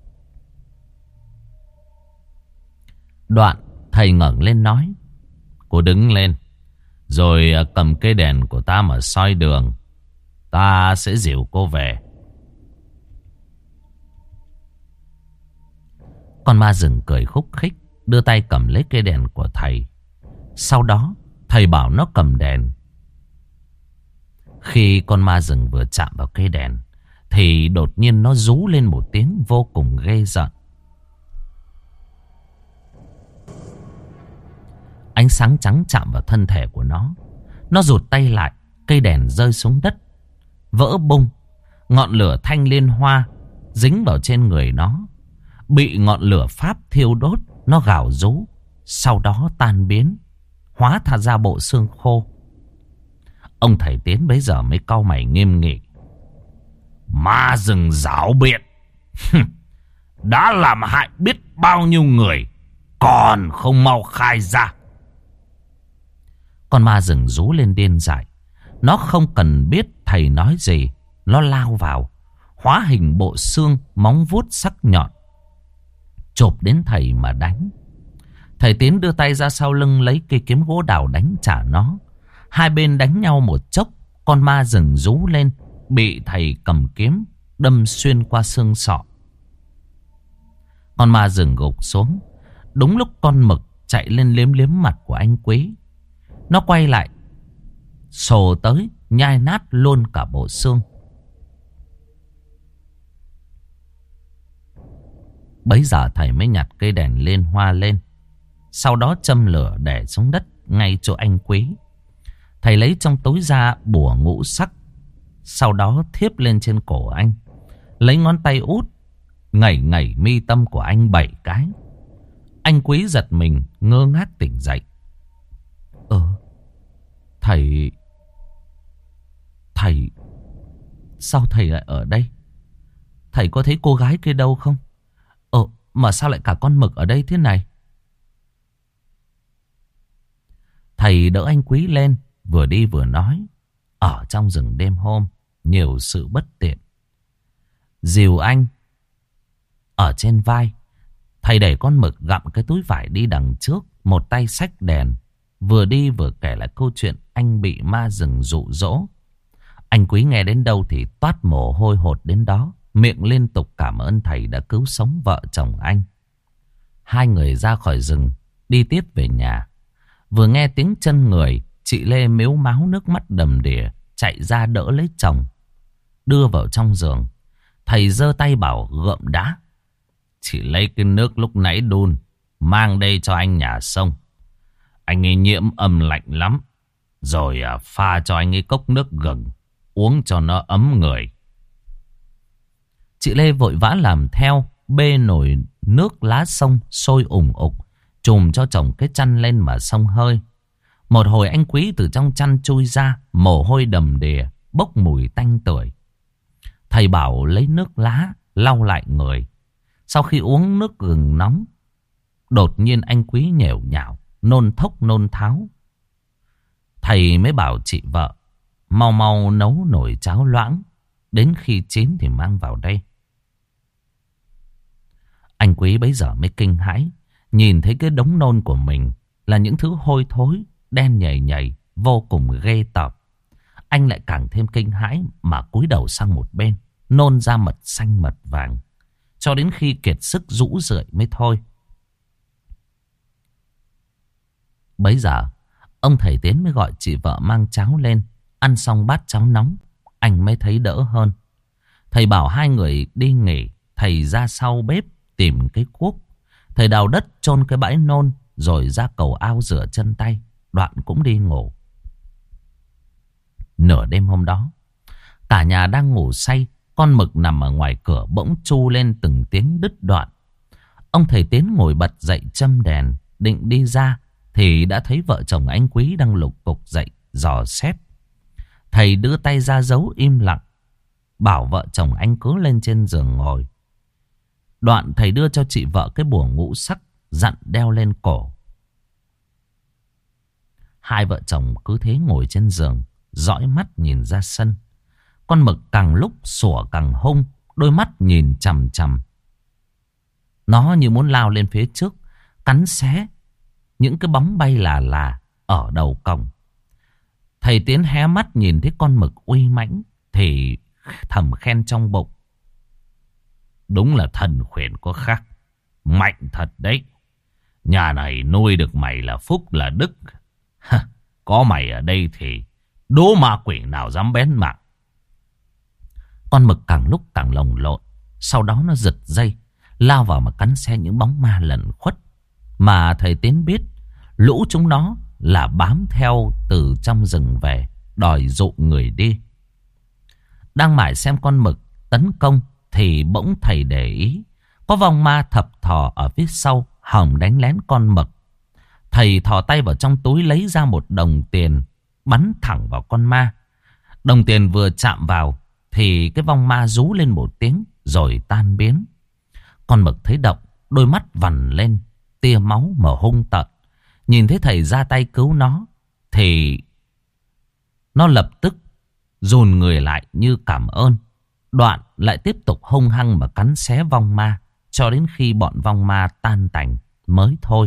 Đoạn thầy ngẩng lên nói, cô đứng lên, rồi cầm cây đèn của ta mà soi đường. Ta sẽ dìu cô về. Con ma rừng cười khúc khích, đưa tay cầm lấy cây đèn của thầy. Sau đó thầy bảo nó cầm đèn. Khi con ma rừng vừa chạm vào cây đèn thì đột nhiên nó rú lên một tiếng vô cùng ghê rợn. Ánh sáng trắng chạm vào thân thể của nó. Nó rụt tay lại, cây đèn rơi xuống đất, vỡ bung. Ngọn lửa thanh liên hoa dính vào trên người nó, bị ngọn lửa pháp thiêu đốt. Nó gào rú, sau đó tan biến, hóa thành ra bộ xương khô. Ông thầy Tiến bấy giờ mới cau mày nghiêm nghị. Ma rừng rảo biện, đã làm hại biết bao nhiêu người, còn không mau khai ra. Con ma rừng rú lên điên dại, Nó không cần biết thầy nói gì, nó lao vào, hóa hình bộ xương, móng vuốt sắc nhọn, chộp đến thầy mà đánh. Thầy Tiến đưa tay ra sau lưng lấy cây kiếm gỗ đào đánh trả nó. Hai bên đánh nhau một chốc, con ma rừng rú lên, bị thầy cầm kiếm đâm xuyên qua xương sọ. Con ma rừng gục xuống. Đúng lúc con mực chạy lên liếm liếm mặt của anh Quý, nó quay lại sồ tới nhai nát luôn cả bộ xương. Bấy giờ thầy mới nhặt cây đèn liên hoa lên, sau đó châm lửa để xuống đất ngay chỗ anh Quý. Thầy lấy trong túi ra bùa ngũ sắc, sau đó thiếp lên trên cổ anh, lấy ngón tay út ngẩy ngẩy mi tâm của anh bảy cái. Anh Quý giật mình ngơ ngác tỉnh dậy. Ờ, thầy... Thầy... Sao thầy lại ở đây? Thầy có thấy cô gái kia đâu không? Ờ, mà sao lại cả con mực ở đây thế này? Thầy đỡ anh Quý lên, vừa đi vừa nói. Ở trong rừng đêm hôm, nhiều sự bất tiện. Dìu anh ở trên vai, thầy đẩy con mực gặm cái túi vải đi đằng trước, một tay xách đèn, vừa đi vừa kể lại câu chuyện anh bị ma rừng dụ dỗ. Anh Quý nghe đến đâu thì toát mồ hôi hột đến đó, miệng liên tục cảm ơn thầy đã cứu sống vợ chồng anh. Hai người ra khỏi rừng, đi tiếp về nhà. Vừa nghe tiếng chân người, chị Lê mếu máo nước mắt đầm đìa chạy ra đỡ lấy chồng, đưa vào trong giường. Thầy giơ tay bảo gợm đá. Chị lấy cái nước lúc nãy đun, mang đây cho anh nhà sông. Anh ấy nhiễm âm lạnh lắm. Rồi à, pha cho anh ấy cốc nước gừng, uống cho nó ấm người. Chị Lê vội vã làm theo, bê nồi nước lá sông sôi ủng ục, chùm cho chồng cái chăn lên mà xông hơi. Một hồi anh Quý từ trong chăn chui ra, mồ hôi đầm đìa, bốc mùi tanh tưởi. Thầy bảo lấy nước lá lau lại người. Sau khi uống nước gừng nóng, đột nhiên anh Quý nhểu nhảo, nôn thốc nôn tháo. Thầy mới bảo chị vợ mau mau nấu nồi cháo loãng, đến khi chín thì mang vào đây. Anh Quý bấy giờ mới kinh hãi, nhìn thấy cái đống nôn của mình là những thứ hôi thối, đen nhầy nhầy, vô cùng ghê tởm. Anh lại càng thêm kinh hãi mà cúi đầu sang một bên, nôn ra mật xanh mật vàng, cho đến khi kiệt sức rũ rượi mới thôi. Bấy giờ, ông thầy Tiến mới gọi chị vợ mang cháo lên. Ăn xong bát cháo nóng, anh mới thấy đỡ hơn. Thầy bảo hai người đi nghỉ. Thầy ra sau bếp tìm cái cuốc. Thầy đào đất chôn cái bãi nôn, rồi ra cầu ao rửa chân tay. Đoạn cũng đi ngủ. Nửa đêm hôm đó, cả nhà đang ngủ say, con mực nằm ở ngoài cửa bỗng tru lên từng tiếng đứt đoạn. Ông thầy Tiến ngồi bật dậy châm đèn, định đi ra thì đã thấy vợ chồng anh Quý đang lục cục dậy dò xét. Thầy đưa tay ra dấu im lặng, bảo vợ chồng anh cứ lên trên giường ngồi. Đoạn thầy đưa cho chị vợ cái bùa ngũ sắc, dặn đeo lên cổ. Hai vợ chồng cứ thế ngồi trên giường, dõi mắt nhìn ra sân. Con mực càng lúc sủa càng hung, đôi mắt nhìn chằm chằm. Nó như muốn lao lên phía trước, cắn xé những cái bóng bay là là ở đầu cổng. Thầy Tiến hé mắt nhìn thấy con mực uy mãnh thì thầm khen trong bụng. Đúng là thần khuyển có khác, mạnh thật đấy. Nhà này nuôi được mày là phúc là đức. Có mày ở đây thì đố ma quỷ nào dám bén mạng. Con mực càng lúc càng lồng lộn, sau đó nó giật dây, lao vào mà cắn xé những bóng ma lẩn khuất. Mà thầy Tiến biết lũ chúng nó là bám theo từ trong rừng về, đòi dụ người đi. Đang mải xem con mực tấn công thì bỗng thầy để ý có vong ma thập thò ở phía sau hòng đánh lén con mực. Thầy thò tay vào trong túi lấy ra một đồng tiền, bắn thẳng vào con ma. Đồng tiền vừa chạm vào thì cái vong ma rú lên một tiếng rồi tan biến. Con mực thấy động, đôi mắt vằn lên tia máu mà hung tợn. Nhìn thấy thầy ra tay cứu nó thì Nó lập tức dồn người lại như cảm ơn. Đoạn lại tiếp tục hung hăng mà cắn xé vong ma cho đến khi bọn vong ma tan tành mới thôi.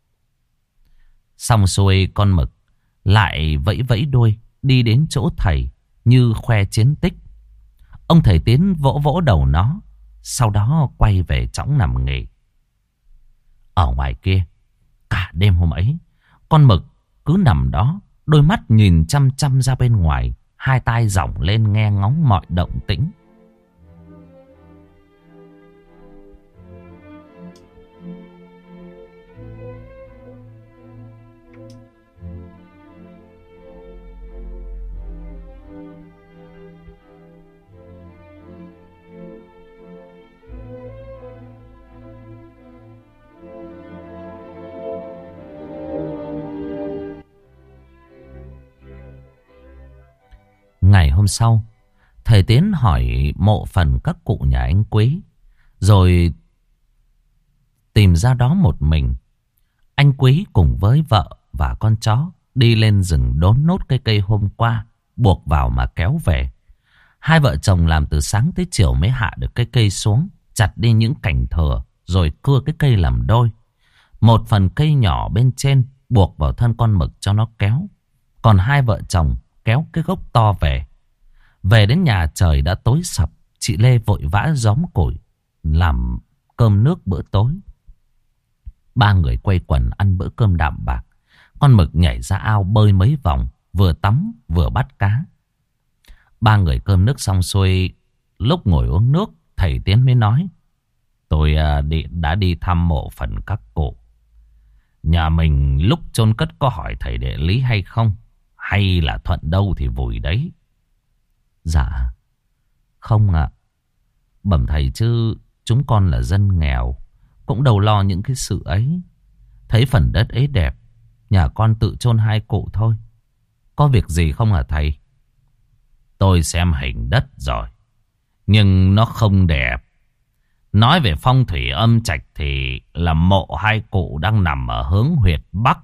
Xong xuôi, con mực lại vẫy vẫy đuôi đi đến chỗ thầy như khoe chiến tích. Ông thầy Tiến vỗ vỗ đầu nó, sau đó quay về chõng nằm nghỉ. Ở ngoài kia, cả đêm hôm ấy, con mực cứ nằm đó, đôi mắt nhìn chăm chăm ra bên ngoài, hai tai dỏng lên nghe ngóng mọi động tĩnh. Ngày hôm sau, thầy Tiến hỏi mộ phần các cụ nhà anh Quý, rồi tìm ra đó một mình. Anh Quý cùng với vợ và con chó đi lên rừng đốn nốt cây cây hôm qua, buộc vào mà kéo về. Hai vợ chồng làm từ sáng tới chiều mới hạ được cây cây xuống, chặt đi những cành thừa, rồi cưa cái cây làm đôi. Một phần cây nhỏ bên trên buộc vào thân con mực cho nó kéo. Còn hai vợ chồng kéo cái gốc to về. Về đến nhà trời đã tối sập. Chị Lê vội vã gióm củi làm cơm nước bữa tối. Ba người quây quần ăn bữa cơm đạm bạc. Con mực nhảy ra ao bơi mấy vòng, vừa tắm vừa bắt cá. Ba người cơm nước xong xuôi, lúc ngồi uống nước, thầy Tiến mới nói: Tôi à, đi, đã đi thăm mộ phần các cụ. Nhà mình lúc chôn cất có hỏi thầy địa lý hay không? Hay là thuận đâu thì vùi đấy? Dạ không ạ. Bẩm thầy chứ chúng con là dân nghèo, cũng đâu lo những cái sự ấy. Thấy phần đất ấy đẹp, nhà con tự chôn hai cụ thôi. Có việc gì không hả thầy? Tôi xem hình đất rồi, nhưng nó không đẹp. Nói về phong thủy âm trạch thì là mộ hai cụ đang nằm ở hướng huyệt Bắc.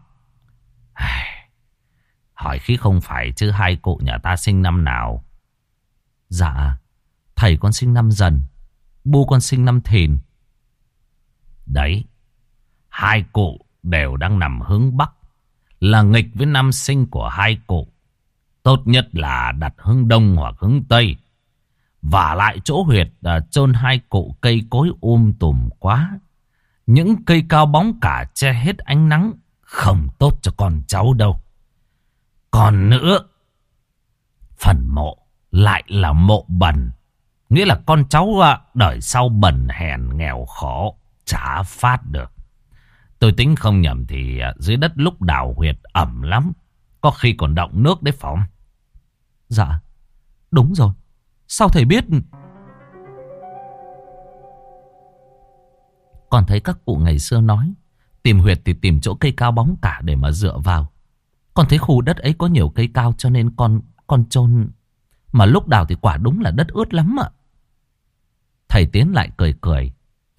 Hỏi khi không phải chứ hai cụ nhà ta sinh năm nào? Dạ, thầy con sinh năm Dần, bu con sinh năm Thìn. Đấy, hai cụ đều đang nằm hướng Bắc, là nghịch với năm sinh của hai cụ. Tốt nhất là đặt hướng Đông hoặc hướng Tây. Vả lại chỗ huyệt à, chôn hai cụ cây cối um tùm quá. Những cây cao bóng cả che hết ánh nắng, không tốt cho con cháu đâu. Còn nữa, phần mộ lại là mộ bần, nghĩa là con cháu à, đời sau bần hèn nghèo khổ, chả phát được. Tôi tính không nhầm thì à, dưới đất lúc đào huyệt ẩm lắm, có khi còn động nước đấy phải không? Dạ, đúng rồi. Sao thầy biết? Còn thấy các cụ ngày xưa nói, tìm huyệt thì tìm chỗ cây cao bóng cả để mà dựa vào. Còn thấy khu đất ấy có nhiều cây cao cho nên con con chôn. Mà lúc đào thì quả đúng là đất ướt lắm ạ. Thầy Tiến lại cười cười.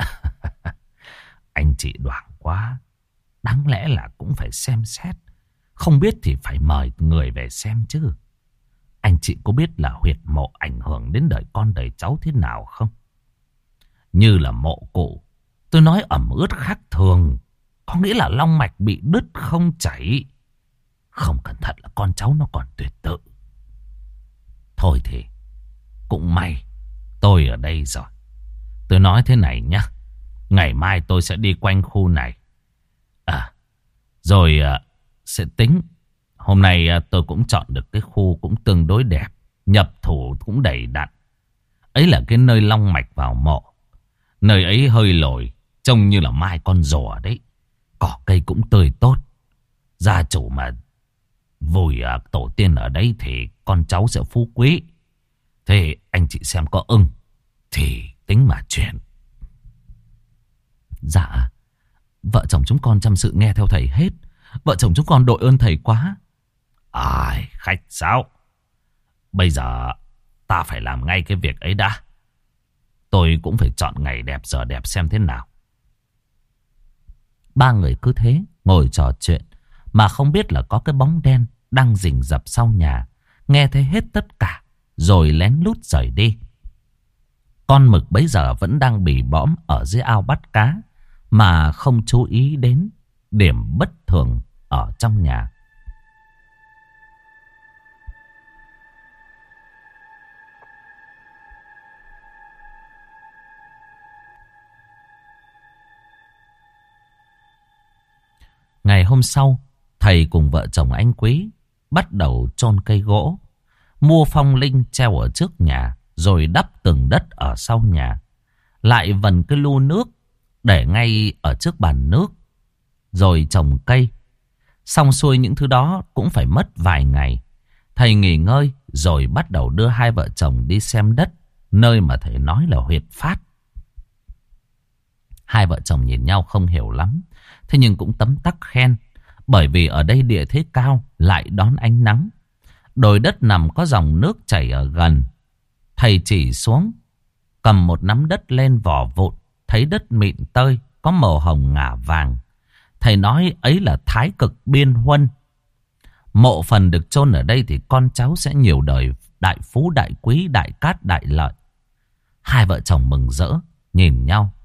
Anh chị đoảng quá. Đáng lẽ là cũng phải xem xét. Không biết thì phải mời người về xem chứ. Anh chị có biết là huyệt mộ ảnh hưởng đến đời con đời cháu thế nào không? Như là mộ cụ, tôi nói ẩm ướt khác thường, có nghĩa là long mạch bị đứt không chảy. Không cẩn thận là con cháu nó còn tuyệt tự. Thôi thì cũng may tôi ở đây rồi. Tôi nói thế này nhá, ngày mai tôi sẽ đi quanh khu này. À, rồi à, sẽ tính. Hôm nay à, tôi cũng chọn được cái khu cũng tương đối đẹp, nhập thủ cũng đầy đặn. Ấy là cái nơi long mạch vào mộ. Nơi ấy hơi lồi, trông như là mai con rùa đấy. Cỏ cây cũng tươi tốt. Gia chủ mà vùi à, tổ tiên ở đấy thì con cháu sẽ phú quý. Thế anh chị xem có ưng thì tính mà chuyển. Dạ, vợ chồng chúng con chăm sự nghe theo thầy hết. Vợ chồng chúng con đội ơn thầy quá. Ai, khách sao? Bây giờ ta phải làm ngay cái việc ấy đã. Tôi cũng phải chọn ngày đẹp giờ đẹp xem thế nào. Ba người cứ thế ngồi trò chuyện mà không biết là có cái bóng đen đang rình rập sau nhà. nghe thấy hết tất cả, rồi lén lút rời đi. Con mực bấy giờ vẫn đang bì bõm ở dưới ao bắt cá, mà không chú ý đến điểm bất thường ở trong nhà. Ngày hôm sau, thầy cùng vợ chồng anh Quý bắt đầu chôn cây gỗ, mua phong linh treo ở trước nhà, rồi đắp tường đất ở sau nhà. Lại vần cái lu nước để ngay ở trước bàn nước, rồi trồng cây. Xong xuôi những thứ đó cũng phải mất vài ngày. Thầy nghỉ ngơi rồi bắt đầu đưa hai vợ chồng đi xem đất, nơi mà thầy nói là huyệt phát. Hai vợ chồng nhìn nhau không hiểu lắm, thế nhưng cũng tấm tắc khen, bởi vì ở đây địa thế cao, lại đón ánh nắng. Đồi đất nằm có dòng nước chảy ở gần. Thầy chỉ xuống, cầm một nắm đất lên vò vụn, thấy đất mịn tơi, có màu hồng ngả vàng. Thầy nói ấy là thái cực biên huân. Mộ phần được chôn ở đây thì con cháu sẽ nhiều đời đại phú đại quý, đại cát đại lợi. Hai vợ chồng mừng rỡ nhìn nhau.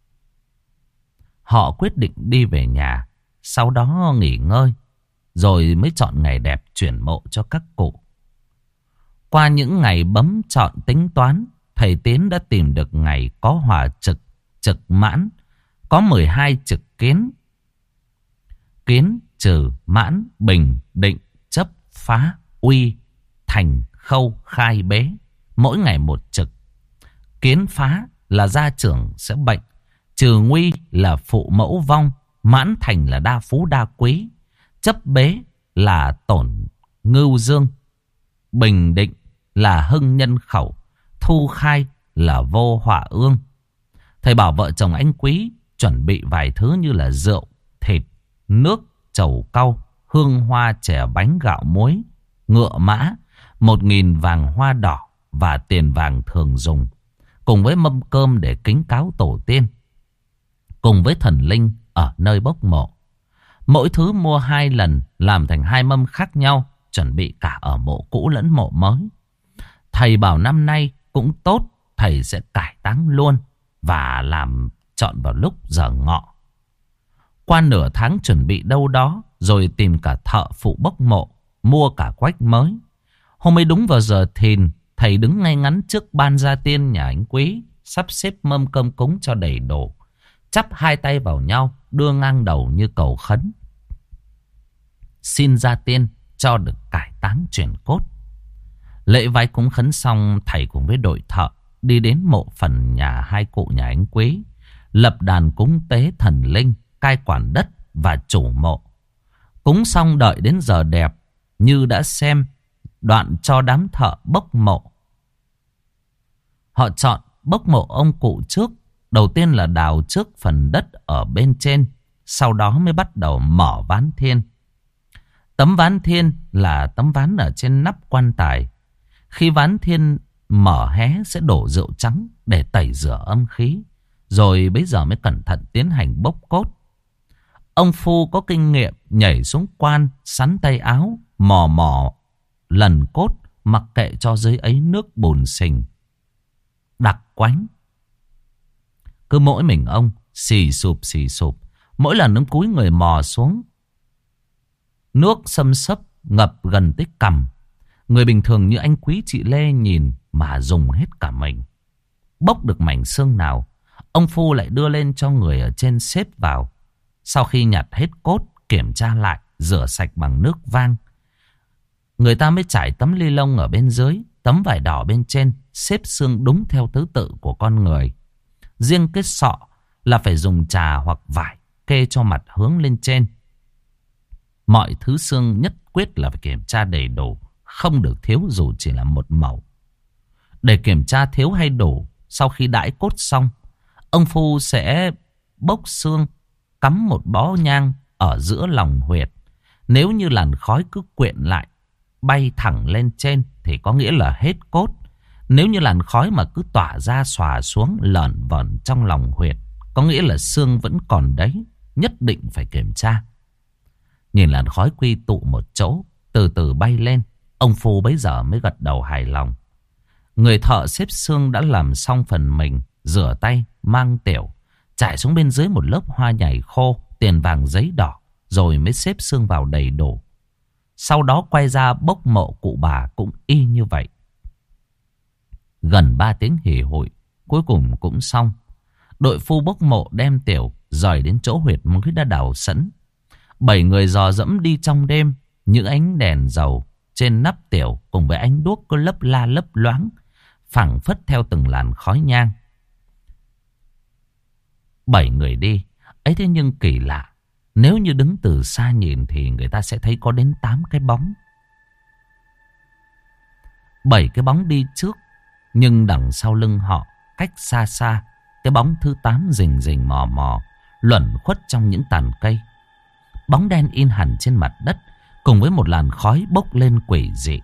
Họ quyết định đi về nhà, sau đó nghỉ ngơi, rồi mới chọn ngày đẹp chuyển mộ cho các cụ. Qua những ngày bấm chọn tính toán, thầy Tiến đã tìm được ngày có hỏa trực, trực mãn, có mười hai trực kiến. Kiến, trừ, mãn, bình, định, chấp, phá, uy, thành, khâu, khai, bế. Mỗi ngày một trực. Kiến phá là gia trưởng sẽ bệnh, trừ nguy là phụ mẫu vong, mãn thành là đa phú đa quý, chấp bế là tổn ngưu dương, bình định là hưng nhân khẩu, thu khai là vô họa ương. Thầy bảo vợ chồng anh Quý chuẩn bị vài thứ như là rượu, thịt, nước, trầu cau, hương hoa, chè bánh, gạo muối, ngựa mã, một nghìn vàng hoa đỏ và tiền vàng thường dùng, cùng với mâm cơm để kính cáo tổ tiên, cùng với thần linh ở nơi bốc mộ. Mỗi thứ mua hai lần, làm thành hai mâm khác nhau, chuẩn bị cả ở mộ cũ lẫn mộ mới. Thầy bảo năm nay cũng tốt, thầy sẽ cải táng luôn và làm chọn vào lúc giờ ngọ. Qua nửa tháng chuẩn bị đâu đó, rồi tìm cả thợ phụ bốc mộ, mua cả quách mới. Hôm ấy đúng vào giờ thìn, thầy đứng ngay ngắn trước ban gia tiên nhà anh Quý, sắp xếp mâm cơm cúng cho đầy đủ, chắp hai tay vào nhau, đưa ngang đầu như cầu khấn, xin gia tiên cho được cải táng chuyển cốt. Lễ vái cúng khấn xong, thầy cùng với đội thợ đi đến mộ phần nhà hai cụ nhà anh Quý, lập đàn cúng tế thần linh, cai quản đất và chủ mộ. Cúng xong đợi đến giờ đẹp như đã xem, đoạn cho đám thợ bốc mộ. Họ chọn bốc mộ ông cụ trước. Đầu tiên là đào trước phần đất ở bên trên, sau đó mới bắt đầu mở ván thiên. Tấm ván thiên là tấm ván ở trên nắp quan tài. Khi ván thiên mở hé sẽ đổ rượu trắng để tẩy rửa âm khí, rồi bây giờ mới cẩn thận tiến hành bốc cốt. Ông phu có kinh nghiệm nhảy xuống quan, sắn tay áo, mò mò lần cốt, mặc kệ cho dưới ấy nước bùn sình đặc quánh. Cứ mỗi mình ông xì sụp xì sụp, mỗi lần ông cúi người mò xuống, nước xâm xấp ngập gần tới cằm. Người bình thường như anh Quý chị Lê nhìn mà dùng hết cả mình. Bốc được mảnh xương nào, ông phu lại đưa lên cho người ở trên xếp vào. Sau khi nhặt hết cốt, kiểm tra lại, rửa sạch bằng nước vang, người ta mới trải tấm ly lông ở bên dưới, tấm vải đỏ bên trên, xếp xương đúng theo thứ tự của con người. Riêng cái sọ là phải dùng trà hoặc vải kê cho mặt hướng lên trên. Mọi thứ xương nhất quyết là phải kiểm tra đầy đủ, không được thiếu dù chỉ là một mẩu. Để kiểm tra thiếu hay đủ, sau khi đãi cốt xong, ông phu sẽ bốc xương, cắm một bó nhang ở giữa lòng huyệt. Nếu như làn khói cứ quyện lại, bay thẳng lên trên thì có nghĩa là hết cốt. Nếu như làn khói mà cứ tỏa ra xòa xuống lởn vởn trong lòng huyệt, có nghĩa là xương vẫn còn đấy, nhất định phải kiểm tra. Nhìn làn khói quy tụ một chỗ, từ từ bay lên, Ông Phu bấy giờ mới gật đầu hài lòng. Người thợ xếp xương đã làm xong phần mình, rửa tay, mang tiểu, trải xuống bên dưới một lớp hoa nhài khô, tiền vàng giấy đỏ, rồi mới xếp xương vào đầy đủ. Sau đó quay ra bốc mộ cụ bà cũng y như vậy. Gần ba tiếng hì hụi, cuối cùng cũng xong. Đội phu bốc mộ đem tiểu rời đến chỗ huyệt mới đã đào sẵn. Bảy người dò dẫm đi trong đêm, những ánh đèn dầu trên nắp tiểu cùng với ánh đuốc có lấp la lấp loáng, phảng phất theo từng làn khói nhang. Bảy người đi, ấy thế nhưng kỳ lạ. Nếu như đứng từ xa nhìn thì người ta sẽ thấy có đến tám cái bóng. Bảy cái bóng đi trước, nhưng đằng sau lưng họ, cách xa xa, cái bóng thứ tám rình rình mò mò, luẩn khuất trong những tàn cây. Bóng đen in hẳn trên mặt đất, cùng với một làn khói bốc lên quỷ dị.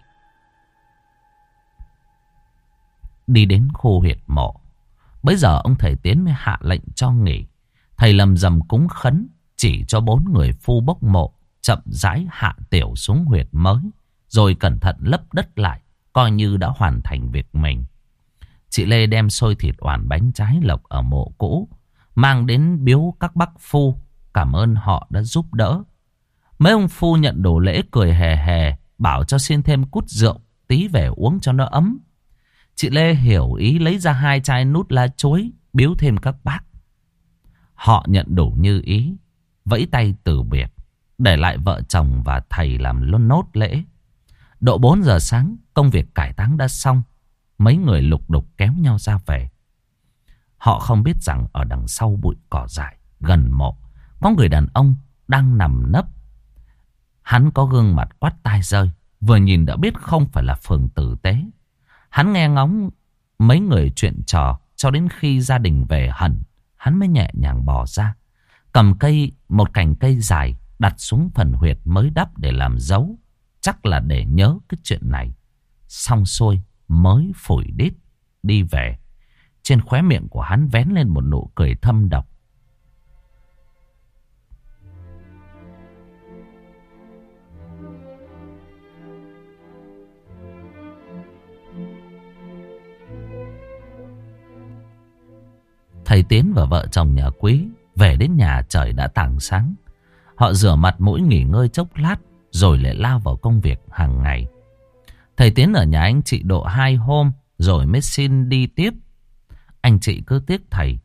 Đi đến khu huyệt mộ, bấy giờ ông thầy Tiến mới hạ lệnh cho nghỉ. Thầy lầm rầm cúng khấn, chỉ cho bốn người phu bốc mộ chậm rãi hạ tiểu xuống huyệt mới, rồi cẩn thận lấp đất lại, coi như đã hoàn thành việc mình. Chị Lê đem xôi thịt oản bánh trái lộc ở mộ cũ, mang đến biếu các bác phu, cảm ơn họ đã giúp đỡ. Mấy ông phu nhận đồ lễ cười hề hề, bảo cho xin thêm cút rượu, tí về uống cho nó ấm. Chị Lê hiểu ý lấy ra hai chai nút lá chuối, biếu thêm các bác. Họ nhận đủ như ý, vẫy tay từ biệt, để lại vợ chồng và thầy làm luôn nốt lễ. Độ bốn giờ sáng, công việc cải táng đã xong. Mấy người lục đục kéo nhau ra về. Họ không biết rằng ở đằng sau bụi cỏ dại gần mộ có người đàn ông đang nằm nấp. Hắn có gương mặt quắt tai rơi, vừa nhìn đã biết không phải là phường tử tế. Hắn nghe ngóng mấy người chuyện trò cho đến khi gia đình về hẳn, hắn mới nhẹ nhàng bò ra, cầm cây một cành cây dài đặt xuống phần huyệt mới đắp để làm dấu, chắc là để nhớ cái chuyện này. Xong xuôi mới phủi đít đi về. Trên khóe miệng của hắn vén lên một nụ cười thâm độc. Thầy Tiến và vợ chồng nhà Quý về đến nhà trời đã tảng sáng. Họ rửa mặt mũi nghỉ ngơi chốc lát, rồi lại lao vào công việc hàng ngày. Thầy Tiến ở nhà anh chị độ hai hôm, rồi mới xin đi tiếp. Anh chị cứ tiếc thầy,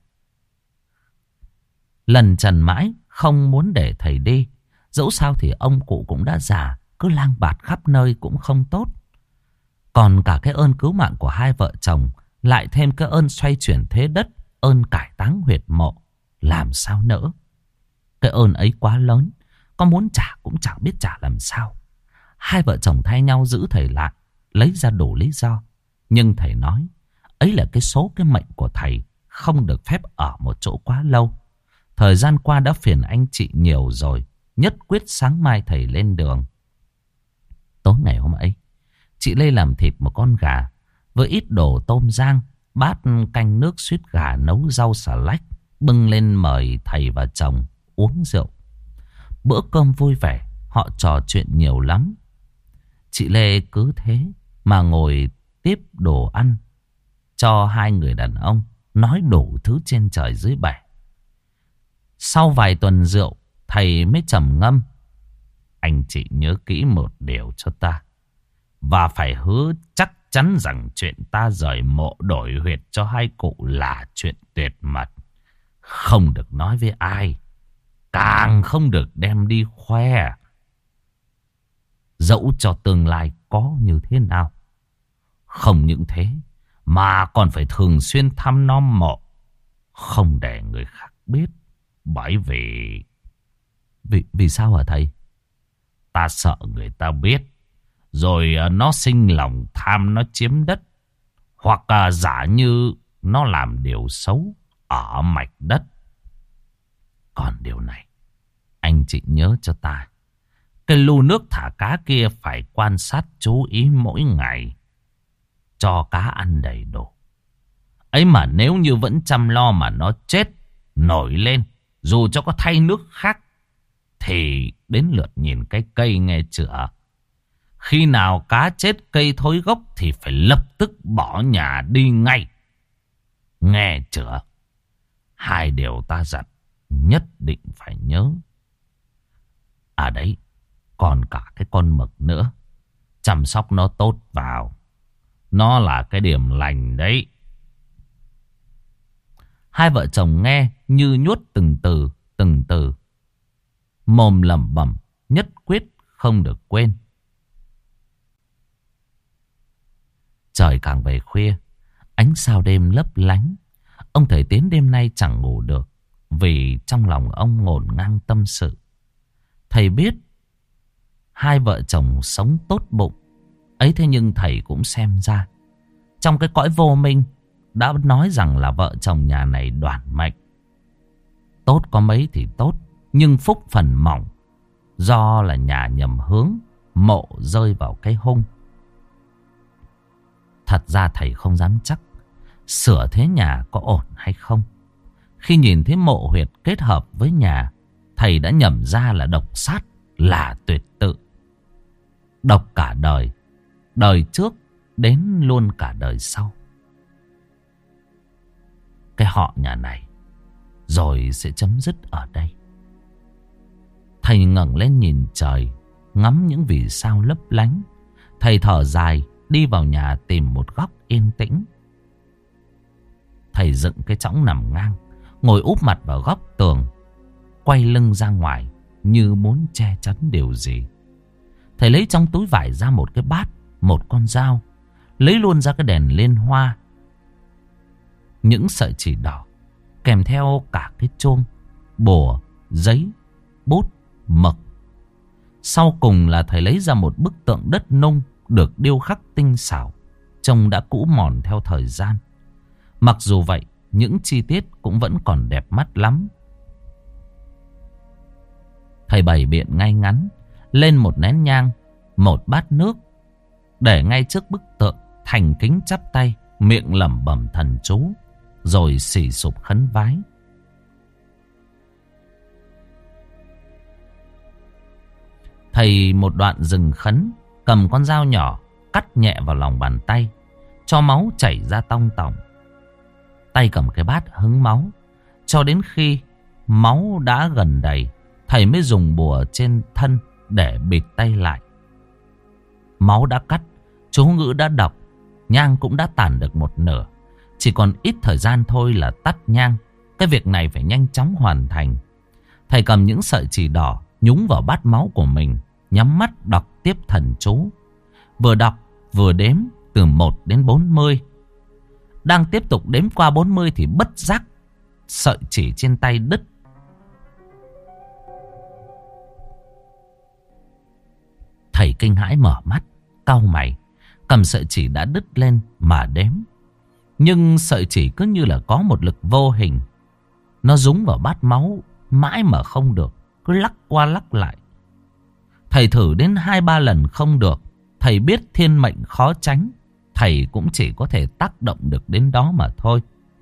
lần trần mãi không muốn để thầy đi. Dẫu sao thì ông cụ cũng đã già, cứ lang bạt khắp nơi cũng không tốt. Còn cả cái ơn cứu mạng của hai vợ chồng, lại thêm cái ơn xoay chuyển thế đất, ơn cải táng huyệt mộ, làm sao nỡ. Cái ơn ấy quá lớn, có muốn trả cũng chẳng biết trả làm sao. Hai vợ chồng thay nhau giữ thầy lại, lấy ra đủ lý do. Nhưng thầy nói, ấy là cái số cái mệnh của thầy, không được phép ở một chỗ quá lâu. Thời gian qua đã phiền anh chị nhiều rồi, nhất quyết sáng mai thầy lên đường. Tối ngày hôm ấy, chị Lê làm thịt một con gà với ít đồ tôm rang, bát canh nước suýt gà nấu rau xà lách, bưng lên mời thầy và chồng uống rượu. Bữa cơm vui vẻ, họ trò chuyện nhiều lắm. Chị Lê cứ thế mà ngồi tiếp đồ ăn cho hai người đàn ông, nói đủ thứ trên trời dưới bể. Sau vài tuần rượu, thầy mới trầm ngâm. Anh chị nhớ kỹ một điều cho ta, và phải hứa chắc chắn rằng chuyện ta rời mộ đổi huyệt cho hai cụ là chuyện tuyệt mật. Không được nói với ai, càng không được đem đi khoe. Dẫu cho tương lai có như thế nào. Không những thế, mà còn phải thường xuyên thăm nom mộ, không để người khác biết. Bởi vì... Vì, vì sao hả thầy? Ta sợ người ta biết, rồi nó sinh lòng tham, nó chiếm đất, hoặc à, giả như nó làm điều xấu ở mạch đất. Còn điều này, anh chị nhớ cho ta, cái lu nước thả cá kia phải quan sát chú ý mỗi ngày, cho cá ăn đầy đủ. Ấy mà nếu như vẫn chăm lo mà nó chết nổi lên, dù cho có thay nước khác, thì đến lượt nhìn cái cây nghe chưa? Khi nào cá chết cây thối gốc thì phải lập tức bỏ nhà đi ngay. Nghe chưa? Hai điều ta dặn nhất định phải nhớ. À đấy, còn cả cái con mực nữa. Chăm sóc nó tốt vào. Nó là cái điểm lành đấy. Hai vợ chồng nghe như nhuốt từng từ, từng từ. Mồm lẩm bẩm, nhất quyết không được quên. Trời càng về khuya, ánh sao đêm lấp lánh. Ông thầy Tiến đêm nay chẳng ngủ được, vì trong lòng ông ngổn ngang tâm sự. Thầy biết hai vợ chồng sống tốt bụng, ấy thế nhưng thầy cũng xem ra trong cái cõi vô minh đã nói rằng là vợ chồng nhà này đoản mệnh. Tốt có mấy thì tốt, nhưng phúc phần mỏng. Do là nhà nhầm hướng, mộ rơi vào cái hung. Thật ra thầy không dám chắc sửa thế nhà có ổn hay không. Khi nhìn thấy mộ huyệt kết hợp với nhà, thầy đã nhẩm ra là độc sát là tuyệt tự. Độc cả đời, đời trước đến luôn cả đời sau. Cái họ nhà này rồi sẽ chấm dứt ở đây. Thầy ngẩng lên nhìn trời, ngắm những vì sao lấp lánh. Thầy thở dài, đi vào nhà tìm một góc yên tĩnh. Thầy dựng cái chõng nằm ngang, ngồi úp mặt vào góc tường, quay lưng ra ngoài như muốn che chắn điều gì. Thầy lấy trong túi vải ra một cái bát, một con dao, lấy luôn ra cái đèn liên hoa, những sợi chỉ đỏ, kèm theo cả cái chuông, bùa, giấy, bút, mực. Sau cùng là thầy lấy ra một bức tượng đất nung được điêu khắc tinh xảo, trông đã cũ mòn theo thời gian. Mặc dù vậy, những chi tiết cũng vẫn còn đẹp mắt lắm. Thầy bày biện ngay ngắn, lên một nén nhang, một bát nước, để ngay trước bức tượng, thành kính chắp tay, miệng lẩm bẩm thần chú, rồi xì sụp khấn vái. Thầy một đoạn dừng khấn, cầm con dao nhỏ, cắt nhẹ vào lòng bàn tay, cho máu chảy ra tong tỏng. Tay cầm cái bát hứng máu, cho đến khi máu đã gần đầy, thầy mới dùng bùa trên thân để bịt tay lại. Máu đã cắt, chú ngữ đã đọc, nhang cũng đã tàn được một nửa. Chỉ còn ít thời gian thôi là tắt nhang. Cái việc này phải nhanh chóng hoàn thành. Thầy cầm những sợi chỉ đỏ nhúng vào bát máu của mình, nhắm mắt đọc tiếp thần chú. Vừa đọc vừa đếm từ một đến bốn mươi. Đang tiếp tục đếm qua bốn mươi thì bất giác sợi chỉ trên tay đứt. Thầy kinh hãi mở mắt, cau mày, cầm sợi chỉ đã đứt lên mà đếm. Nhưng sợi chỉ cứ như là có một lực vô hình, nó dúng vào bát máu mãi mà không được, cứ lắc qua lắc lại. Thầy thử đến hai ba lần không được. Thầy biết thiên mệnh khó tránh, thầy cũng chỉ có thể tác động được đến đó mà thôi.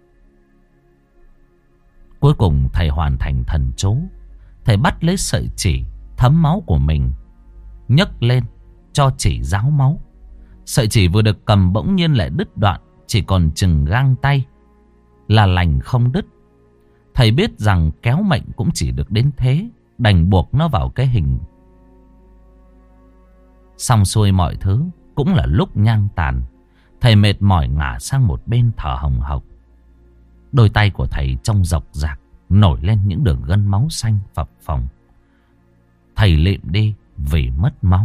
Cuối cùng thầy hoàn thành thần chú. Thầy bắt lấy sợi chỉ thấm máu của mình, nhấc lên cho chỉ ráo máu. Sợi chỉ vừa được cầm bỗng nhiên lại đứt đoạn, chỉ còn chừng gang tay, là lành không đứt. Thầy biết rằng kéo mệnh cũng chỉ được đến thế, đành buộc nó vào cái hình. Xong xuôi mọi thứ, cũng là lúc nhang tàn. Thầy mệt mỏi ngả sang một bên thở hồng hộc. Đôi tay của thầy trông rộc rạc, nổi lên những đường gân máu xanh phập phồng. Thầy lịm đi vì mất máu.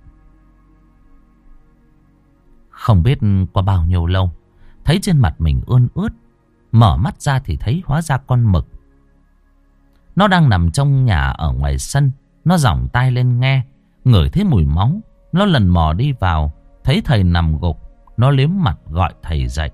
Không biết qua bao nhiêu lâu, thấy trên mặt mình ươn ướt, mở mắt ra thì thấy hóa ra con mực. Nó đang nằm trong nhà ở ngoài sân. Nó giỏng tai lên nghe, ngửi thấy mùi máu. Nó lần mò đi vào, thấy thầy nằm gục. Nó liếm mặt gọi thầy dậy.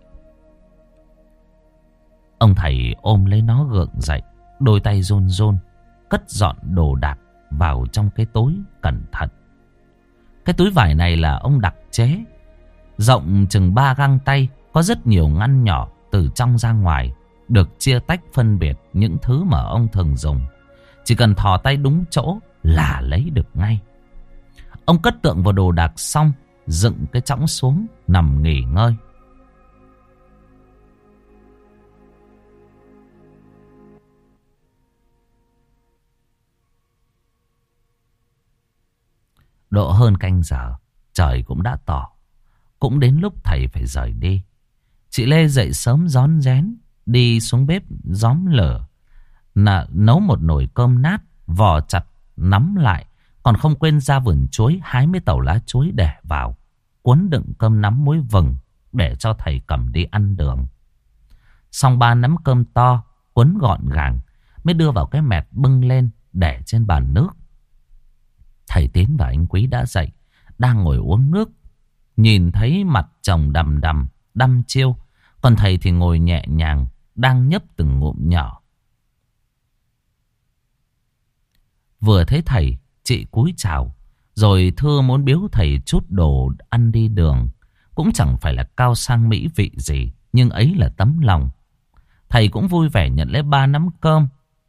Ông thầy ôm lấy nó gượng dậy, đôi tay run run, cất dọn đồ đạc vào trong cái túi cẩn thận. Cái túi vải này là ông đặc chế, rộng chừng ba găng tay, có rất nhiều ngăn nhỏ từ trong ra ngoài, được chia tách phân biệt những thứ mà ông thường dùng. Chỉ cần thò tay đúng chỗ là lấy được ngay. Ông cất tượng vào đồ đạc xong, dựng cái chõng xuống, nằm nghỉ ngơi. Độ hơn canh giờ, trời cũng đã tỏ. Cũng đến lúc thầy phải rời đi. Chị Lê dậy sớm rón rén, đi xuống bếp gióm lửa, nà, nấu một nồi cơm nát, vò chặt, nắm lại. Còn không quên ra vườn chuối, hái mấy tàu lá chuối để vào, cuốn đựng cơm nắm muối vừng, để cho thầy cầm đi ăn đường. Xong ba nắm cơm to, cuốn gọn gàng, mới đưa vào cái mẹt bưng lên, để trên bàn nước. Thầy Tiến và anh Quý đã dậy, đang ngồi uống nước. Nhìn thấy mặt chồng đầm đầm, đăm chiêu. Còn thầy thì ngồi nhẹ nhàng, đang nhấp từng ngụm nhỏ. Vừa thấy thầy, chị cúi chào, rồi thưa muốn biếu thầy chút đồ ăn đi đường. Cũng chẳng phải là cao sang mỹ vị gì, nhưng ấy là tấm lòng. Thầy cũng vui vẻ nhận lấy ba nắm cơm.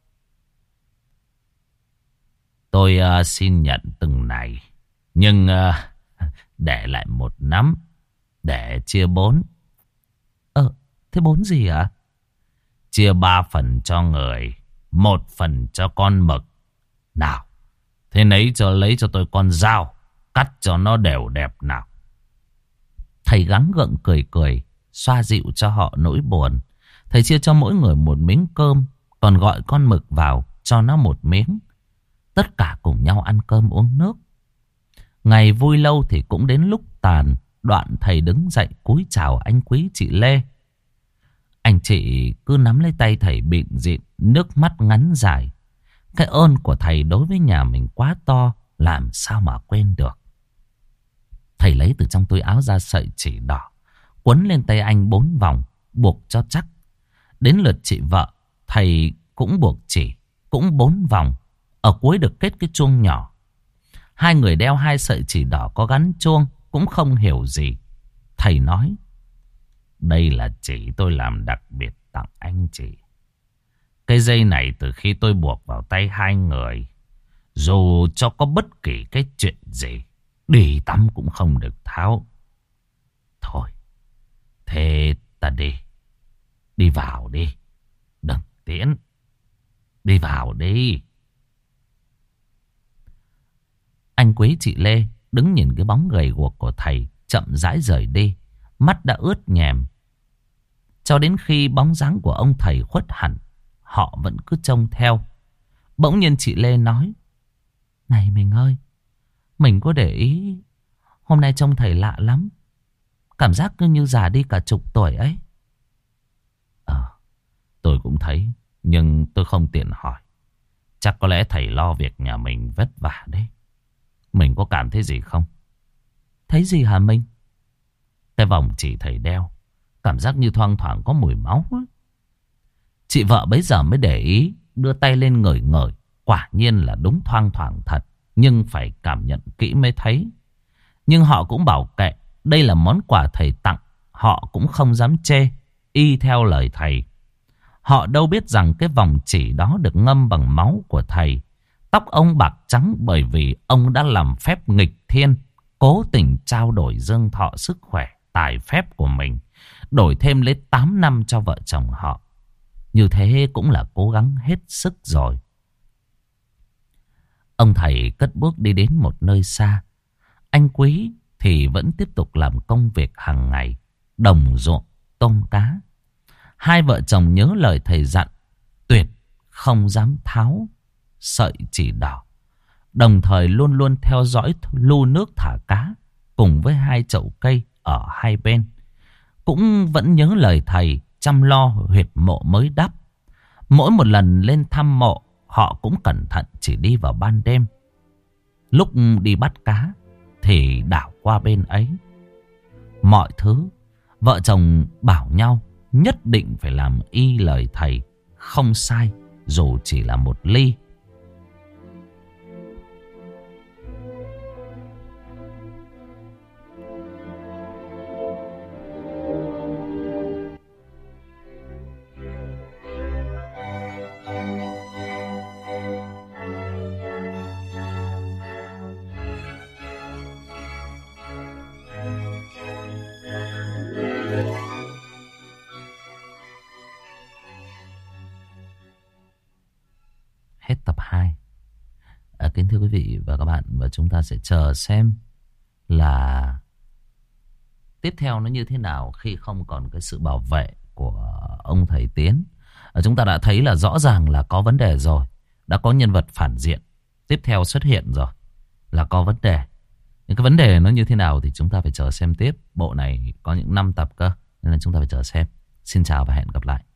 Tôi uh, xin nhận từng này, nhưng uh, để lại một nắm, để chia bốn. Ờ, thế bốn gì ạ? Chia ba phần cho người, một phần cho con mực. Nào, thế nấy cho lấy cho tôi con dao, cắt cho nó đều đẹp nào. Thầy gắng gượng cười cười, xoa dịu cho họ nỗi buồn. Thầy chia cho mỗi người một miếng cơm, còn gọi con mực vào cho nó một miếng. Tất cả cùng nhau ăn cơm uống nước. Ngày vui lâu thì cũng đến lúc tàn. Đoạn thầy đứng dậy cúi chào anh Quý chị Lê. Anh chị cứ nắm lấy tay thầy bịn dịn, nước mắt ngắn dài. Cái ơn của thầy đối với nhà mình quá to, làm sao mà quên được. Thầy lấy từ trong túi áo ra sợi chỉ đỏ, quấn lên tay anh bốn vòng, buộc cho chắc. Đến lượt chị vợ, thầy cũng buộc chỉ, cũng bốn vòng. Ở cuối được kết cái chuông nhỏ. Hai người đeo hai sợi chỉ đỏ có gắn chuông, cũng không hiểu gì. Thầy nói, đây là chỉ tôi làm đặc biệt tặng anh chị. Cái dây này từ khi tôi buộc vào tay hai người, dù cho có bất kỳ cái chuyện gì, đi tắm cũng không được tháo. Thôi, thế ta đi. Đi vào đi, đừng tiễn. Đi vào đi. Anh Quý chị Lê đứng nhìn cái bóng gầy guộc của thầy chậm rãi rời đi, mắt đã ướt nhèm. Cho đến khi bóng dáng của ông thầy khuất hẳn, họ vẫn cứ trông theo. Bỗng nhiên chị Lê nói, này mình ơi, mình có để ý hôm nay trông thầy lạ lắm. Cảm giác cứ như già đi cả chục tuổi ấy. Ờ, tôi cũng thấy, nhưng tôi không tiện hỏi. Chắc có lẽ thầy lo việc nhà mình vất vả đấy. Mình có cảm thấy gì không? Thấy gì hả Minh? Cái vòng chỉ thầy đeo, cảm giác như thoang thoảng có mùi máu ấy. Chị vợ bấy giờ mới để ý, đưa tay lên ngửi ngửi. Quả nhiên là đúng thoang thoảng thật, nhưng phải cảm nhận kỹ mới thấy. Nhưng họ cũng bảo kệ, đây là món quà thầy tặng, họ cũng không dám chê, y theo lời thầy. Họ đâu biết rằng cái vòng chỉ đó được ngâm bằng máu của thầy. Tóc ông bạc trắng bởi vì ông đã làm phép nghịch thiên, cố tình trao đổi dương thọ sức khỏe, tài phép của mình, đổi thêm lấy tám năm cho vợ chồng họ. Như thế cũng là cố gắng hết sức rồi. Ông thầy cất bước đi đến một nơi xa. Anh Quý thì vẫn tiếp tục làm công việc hàng ngày, đồng ruộng, tôm cá. Hai vợ chồng nhớ lời thầy dặn, tuyệt không dám tháo sợi chỉ đỏ. Đồng thời luôn luôn theo dõi lu nước thả cá, cùng với hai chậu cây ở hai bên. Cũng vẫn nhớ lời thầy chăm lo huyệt mộ mới đắp. Mỗi một lần lên thăm mộ, họ cũng cẩn thận chỉ đi vào ban đêm. Lúc đi bắt cá thì đảo qua bên ấy. Mọi thứ vợ chồng bảo nhau nhất định phải làm y lời thầy, không sai dù chỉ là một ly. hết tập hai. À, kính thưa quý vị và các bạn, và chúng ta sẽ chờ xem là tiếp theo nó như thế nào khi không còn cái sự bảo vệ của ông thầy Tiến. À, chúng ta đã thấy là rõ ràng là có vấn đề rồi. Đã có nhân vật phản diện tiếp theo xuất hiện rồi, là có vấn đề. Những cái vấn đề nó như thế nào thì chúng ta phải chờ xem tiếp. Bộ này có những năm tập cơ, nên là chúng ta phải chờ xem. Xin chào và hẹn gặp lại.